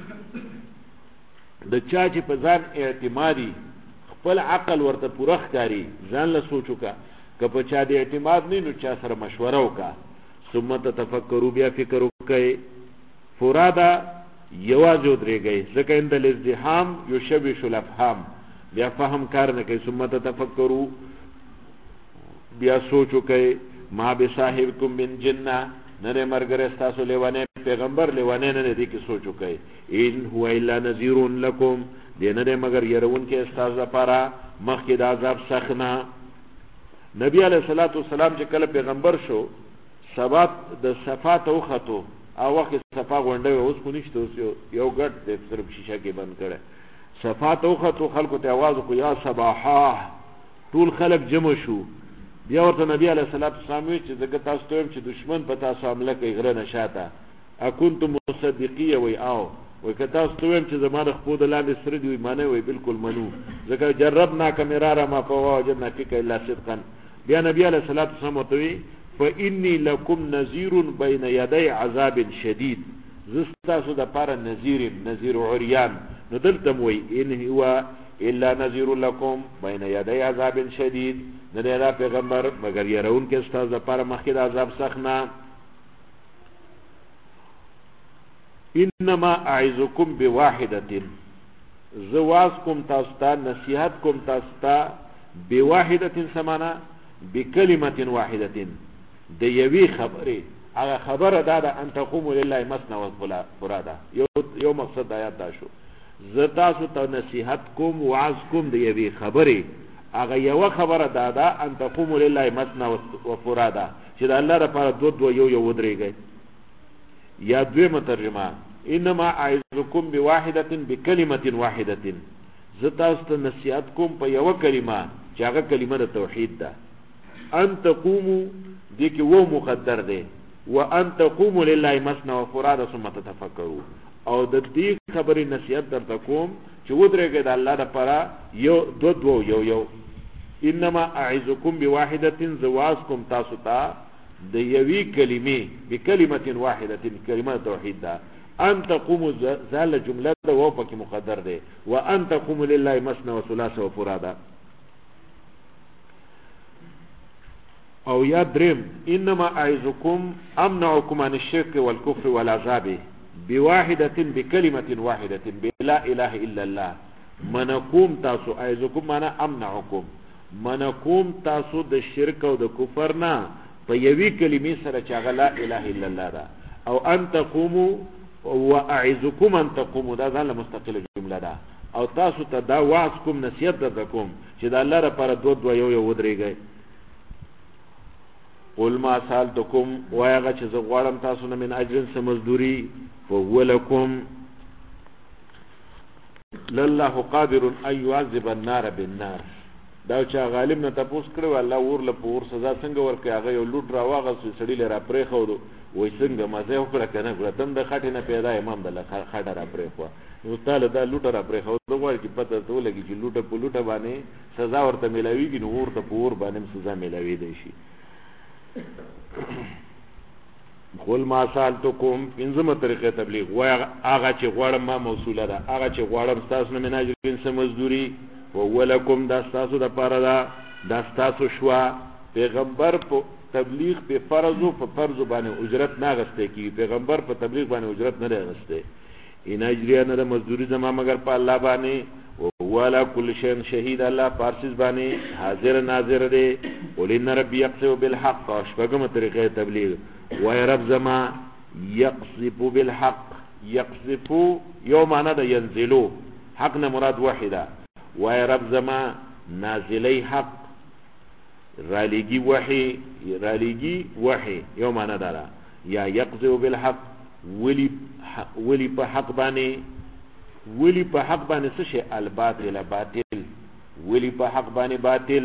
د چا چې په ځان اعتمادي خپل عقل ورته پوره ښکاری ځان له سوچو کا که په چا د اعتماد نه نو چا سره مشوره وکا. ثم تفکروا بیا فکر وکئ. فرادا یواز ودرېږئ ځکه اند الازدحام یشبش الافهام بیا فهم کار نه کوي. ثم تفکروا بیا سوچ وکئ. ما بصاحبکم من جنہ نره مرګره تاسو لیوانه پیغمبر لیوانه نه دي کې سوچ وکئ. ان هو الا نذیر لکم دینه نه مگر يرون کې استاد لپاره مخکې د عذاب سخنا. نبی علیہ الصلوۃ والسلام چې کله پیغمبر شو سبات د صفات او خطو او وخت صفا غونډه اوس کو نشته اوس یو ګټ د صرف شیشه کې بند کړه صفات او خطو خلکو ته आवाज کو یا صباحا ټول خلک جمع شو بیا ورته نبی علیه الصلاۃ والسلام چې دغه تاسو ته چې دشمن په تاسو حمله کوي غره نشاته اكنتم مصدقيه وي او وي که تاسو ته چې زماره خپل لاندې سره دی معنی وي بالکل منو ځکه جربنا کمرارا ما فوجدنا فيك الا صدقا بیا نبی علیه الصلاۃ والسلام ته فإني لكم نذير بين يدي عذاب شديد زستاسو د پاره نذير عريان نو دلته وي ان هو الا نذير لكم بين يدي عذاب شديد نه دا پیغمبر مگر يرون کې استاد د پاره مخکې د عذاب سخنا انما اعذكم بواحده زواسكم تاستا نصيحتكم تاستا بواحده سمانا بكلمه واحده د یوی خبره هغه خبره دا ان تقوم لله مثنى وفرادا یو مقصد آیات دا شو زتا سو ته نصیحت کوم وعظ کوم د یوی خبره هغه یو خبره دا ان تقوم لله مثنى وفرادا چې د الله لپاره دو یو ودرېږي یا دویمه ترجمه انما اعذكم بواحده بكلمه واحده زتا سو نصیحت کوم په یو کلمه چې هغه کلمه د توحید ده ان تقوموا دي کې وو مقدر ده وان تقوموا لله مثنى وفرادا ثم تتفکروا او د دې خبرې نصیحت درته کوم چې ودرېږي د الله لپاره یو دو یو انما اعذكم بواحده زواسكم تاسو ته د یوې کلمې بکلمه واحده کلمه توحید ده ان تقوموا زال جمله ده وو پکې مقدر ده وان تقوموا لله مثنى وثلاث وفرادا او یا درم انما اعذكم امنعكم عن الشرك والكفر والعذاب بواحده بكلمه واحده بلا اله الا الله منقوم تاسو اعذكم معنا امنعكم منقوم تاسو د شرک او د کفر نه په یوې کلمې سره چې لا اله الا الله ده او ان تقوموا واعذكم ان تقوموا دا ځان مستقله جمله ده او تاسو ته دا واسکم نصیحت درکوم چې د الله لپاره دو یو ودرېږي قل ما سالتكم وایغه چې زه غواړم تاسو نه من اجر سمزدوري فهو لكم لله قادر ان يعذب النار بالنار دا چې غالب نه تاسو کړو الله ور له پور سزا څنګه ورکړي هغه یو لوټ راواغه سړی لرا پرې خو وای څنګه مزه وکړه کنه ګردم د خټه نه پیدا امام د خټه را پرې خو نو تعالی دا لوټ را پرې خو دوه ور کی پته ته لګي چې لوټه په لوټه باندې سزا ورته ملاويږي نو ورته پور باندې سزا ملاوي دی شي قل ما سالتكم انزم طریقه تبلیغ و هغه چې غواړم ما موصوله ده هغه چې غواړم تاسو نه مناجرین سم مزدوري ولکم دا تاسو د پاره دا تاسو شوا پیغمبر په تبلیغ په فرض باندې اجرت نه غسته کی پیغمبر په تبلیغ باندې اجرت نه غسته ان اجریه نه مزدوری زما مگر په الله باندې ولا كل شيء شهید الله پارسیز باندې حاضر ناظر دی ولین ربی یقصف بالحق شپږم طریقه تبلیغ وای رب زما یقصف بالحق یقصف یوم انا د ينزلو حق نه مراد واحده وای رب زما نازلی حق رالیگی وحی یوم انا دارا یا یقصف بالحق ولی په حق باندې ولی په حق باندې څه شي الباطل باطل ولی په حق باندې باطل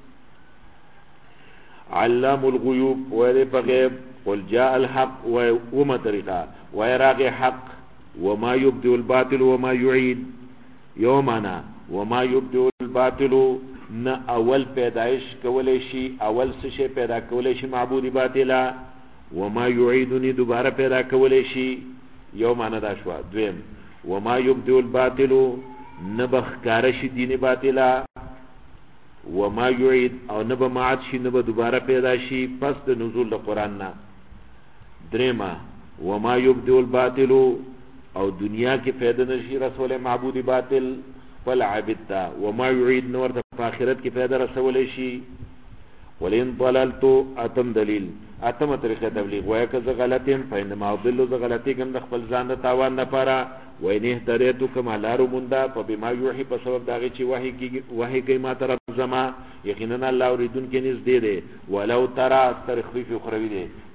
علام الغیوب ولی په غیب قل جاء الحق وما طریقه ويراغ حق وما يبدئ الباطل وما يعيد يومنا وما يبدئ الباطل نه اول پیدائش کولای شي اول څه شي پیدا کولای شي معبود باطلا وما يعيدني دوباره پیدا کولای شي یومنا دا شو دویم وما يبدئ الباطل نبخ کارش دین باطلا وما يعيد او نبه معاد شي نبه دوباره پیدا شي پس د نزول قرآن نا درما وما يبدئ الباطل او دنیا کې پیدا نشي رسول معبود باطل فالعبد تا وما يعيد نور په آخرت کې پیدا رسول شي ولئن ضللت اتم دلیل اتم طریقه تبلیغ وای که زه غلطیم فإنما اضل ز غلطی کوم د خپل ځان د تاوان نه پاره وینه هدایت کوم لارو موندا په بما یوحي په سبب داږي چې وحی کوي ما طرف زما یقینا الله اوریدون کې نږدې دی ولو ترى ترخفیف اخروی دی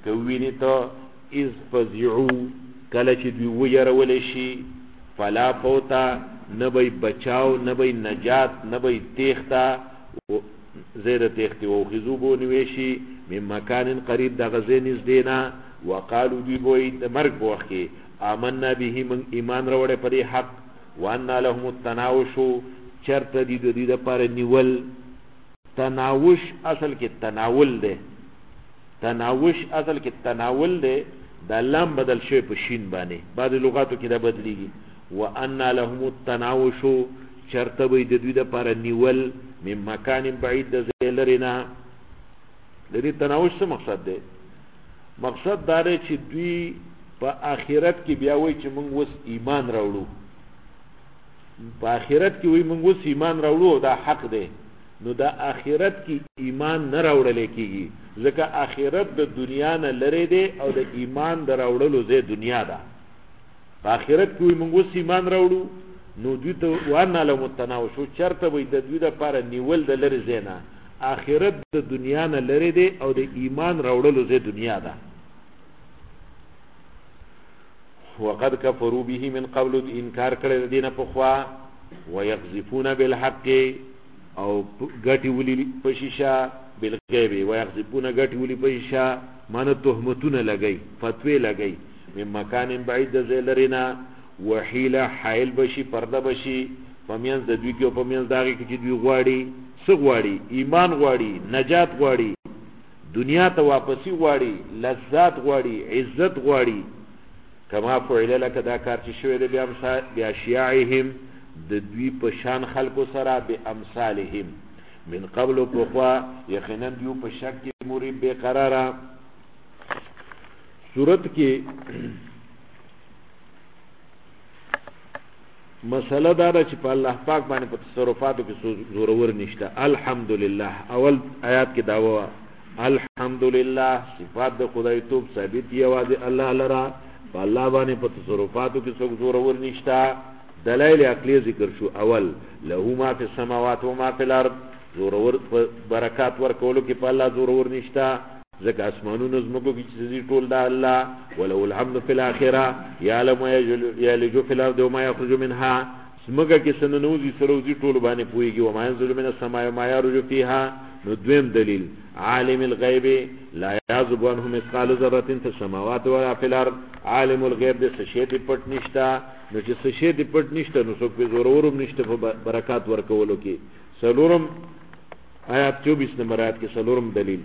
کوینی ته اذ فزعو کله چې دوی ویرول شي فلا فوتا نبی بچاو نبی نجات نبی تیختا زیر تیختی و خزوبو نویشی من مکان قریب دا غزین از دینا وقالو دوی بوئی دا مرگ بوخی آمنا بیهی من ایمان روڑے پری حق وانا لهم التناوشو چرت دی دا پار نیول تناوش اصل کی تناول دے تناوش اصل کی تناول دے دا لام بدل شوی پا شین بانے بعد لغاتو کی دا بدلیگی وانا لهم التناوشو چرت بی دوی دا پار نیول من مکان بعید دا زیلرنا لدی تناوش سے مقصد دے مقصد داره چې دوی په آخرت کې بیا وای چې موږ وس ایمان راوړو په آخرت کې وای موږ وس ایمان راوړو دا حق دی نو دا آخرت کې ایمان نه راوړل کېږي ځکه آخرت د دنیا نه لری دی او د ایمان د راوړلو ځای دنیا ده په آخرت کې وای موږ وس ایمان راوړو نو دوی ته وانا له متناوش چرته وای د دوی لپاره نیول د لری ځای نه آخرت د دنیا نه لری دی او د ایمان راوړلو ځای دنیا ده وقد كفروا به من قبل انکار کړی دینه په خوا ويقذفون بالحق او غټي ولي پشیشا بالغیب ويقذفون غټي ولي پشیشا مان تهمتونه لګي فتوی لګي من مکان بعید زلرینا وحیله حائل بشي پرده بشي پمینځ د دوی کې پمینځ داږي چې دوی غواړي سغواړي ایمان غواړي نجات غواړي دنیا ته واپسی غواړي لذات غواړي عزت غواړي کما فعل لك دا کار چې شوی دی بیا شیاعهم د دوی په شان خلکو سره به امثالهم من قبل پخوا یقینا دوی په شک کې مريب به قراره صورت کې مسله دا چې په الله پاک باندې په تصرفاتو کې زورور نشته الحمدلله اول آیات کې داوا الحمدلله صفات د خدای توب ثابت یوازې الله لرا په الله باندې په تصرفاتو کې څوک زورور نشته دلایل عقلی ذکر شو اول له ما فی السماوات و ما فی الارض زورور برکات ورکولو کې په الله زورور نشته ځکه اسمانونو زمکو کې چې ټول د الله ولو الحمد فی الاخره یعلم یلج فی الارض وما یخرج منها زمکه کې سننوزی سروزی ټول باندې پويږي و ما ينزل من السماء وما يعرج فيها نو دویم دلیل عالم الغیب لا یعزب عنه مثقال ذره فی السماوات ولا فی الارض عالم الغیب د سشیت پټ نشتا نو چې سشیت پټ نشته نو څوک به زورورم نشته په برکات ورکولو کې سلورم آیات 24 نمبر آیات کې سلورم دلیل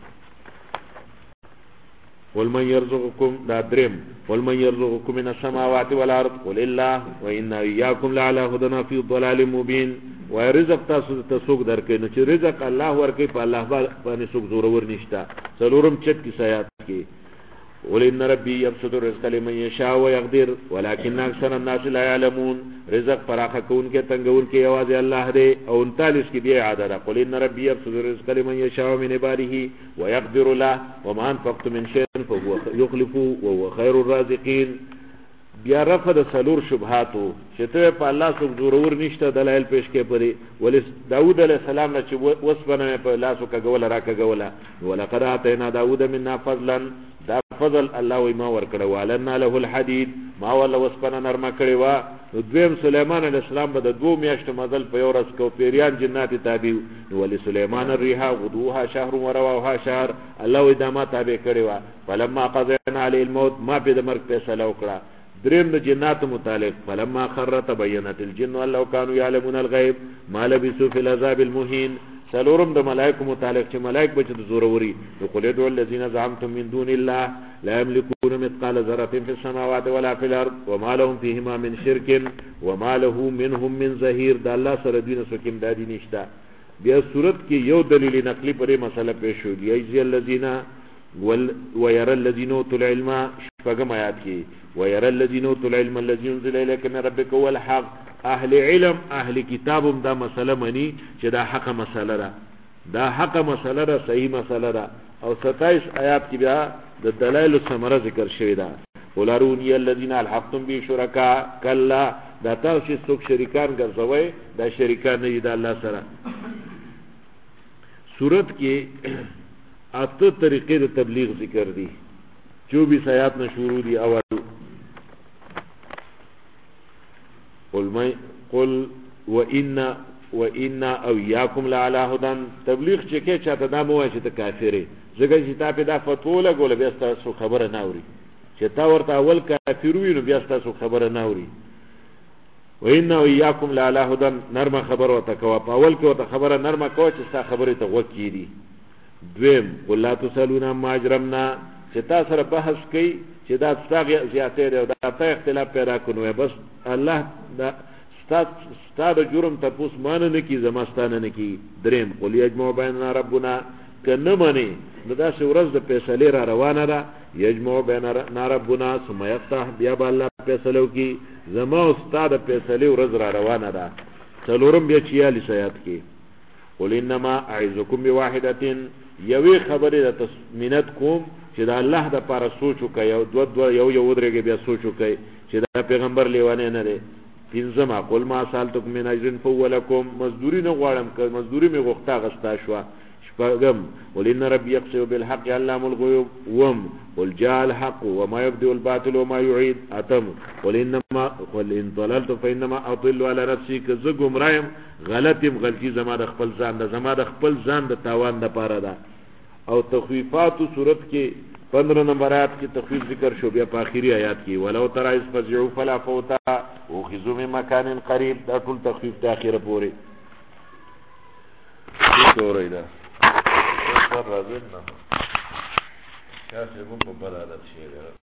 قل من يرزقكم دا درم قل من يرزقكم من السماوات والارض قل الله وان اياكم لعلى هدى في ضلال مبين ورزق تاسو تسوق درکې نو چې رزق الله ورکې په الله باندې څوک زورور نشتا سلورم 36 آیات کې قل ان ربي يبسط الرزق لمن يشاء ويقدر ولكن اكثر الناس لا يعلمون رزق فراخ کون کې تنگور کې आवाज الله دې او 39 کې دی عادت قل ان ربي يبسط الرزق لمن يشاء من عباده ويقدر له وما انفقت من شيء فهو يخلفه وهو خير الرازقين بیا رفض سلور شبهاتو چې ته په الله سو ضرور نشته دلایل پیش کې پري ول داوود علیہ السلام نه چې وسبنه په لاسو کګول راکګولا ولقد اتینا داوود منا فضلا دا فضل الله و ما ورکړه ولنا له الحديد ما ولا وسبنه نرمه کړي وا دویم سليمان علیہ السلام به د 2 میاشتو مزل په یورس کو پیریان جنات تابع ول سليمان الريح غدوها شهر ورواها شهر الله و دما تابع کړي وا فلما قضينا عليه الموت ما په د مرګ فیصله وکړه دریم د جنات متعلق فلما خر تبينت الجن ولو كانوا يعلمون الغيب ما لبثوا في العذاب المهين سلورم د ملائکه متعلق چې ملائک به د زوروري يقول ادعوا الذين زعمتم من دون الله لا يملكون مثقال ذره في السماوات ولا في الارض وما لهم فيهما من شرك وما له منهم من ظهير د الله سره دین سکیم دادی نشتا بیا صورت کې یو دلیل نقلی پرې مسله پیښ شو دی الذين ويرى الذين اوتوا العلم شپږم آیات کې ويرى الذين اوتوا العلم الذي انزل اليك من ربك هو الحق اهل علم اهل کتابم دا مسله مني چې دا حق مسله ده دا حق مسله ده صحیح مسله ده او 27 آیات کې بیا د دلایل ثمره ذکر شوی ده ولارونی الذين الحقتم بشرکا کلا دا تاسو څوک شریکان ګرځوي دا شریکان نه دي د الله سره صورت کې اته طریقې د تبلیغ ذکر دي 24 آیات نه شروع دي اول قل وإن او یاکم لعلى هدى تبلیغ چې کې چاته دا مو چې ته کافرې زګر چې تا په دا فتوا لګول بیا تاسو خبره نه اوري چې تا ورته اول کافر وي نو بیا تاسو خبره نه اوري وإن وإياكم لعلى هدى نرمه خبر وتکوا په اول کې وته خبره نرمه کوه چې تا خبره ته وکړي دویم قل لا تسالون ما اجرمنا چې تاسو سره بحث کوي چې دا ستاسو زیاتې دی او دا ته اختلاف پیدا کړو بس الله دا ستاسو جرم تاسو مان نه کی زمستانه نه کی دریم قل یجمع بیننا ربنا کنه منی نو دا ورځ د فیصله را روانه ده یجمع بیننا ربنا ثم یفتح بیا الله فیصلو کی زما استاد فیصله ورځ را روانه ده څلورم بیا 46 آیات کې قل انما اعذکم بواحده یوی خبره د تسمینت کوم چې دا الله د پاره سوچ وکي یو دو یو درېږي بیا سوچ وکي چې دا پیغمبر لیوانه نه دی پنځم قل ما سالتکم من اجر فولکم مزدوری نه غواړم که مزدوری می غوښتا غستا شو شپږم قل ان ربي يقسم بالحق علام الغيوب قل جاء الحق وما يبدئ الباطل وما يعيد اتم قل ان ضللت فانما اضل على نفسي که گمراهم غلطي زما د خپل ځان د زما د خپل ځان د تاوان د پاره ده او تخویفات صورت کې 15 نمبر آیات کی تخفیف ذکر شو بیا په اخیری آیات کی ولو ترى اذ فزعوا فلا فوت وخذوا من مكان قريب دا ټول تخفیف د اخیره پورې څه ورایدا څه راځي نه کاسه په بل عادت شي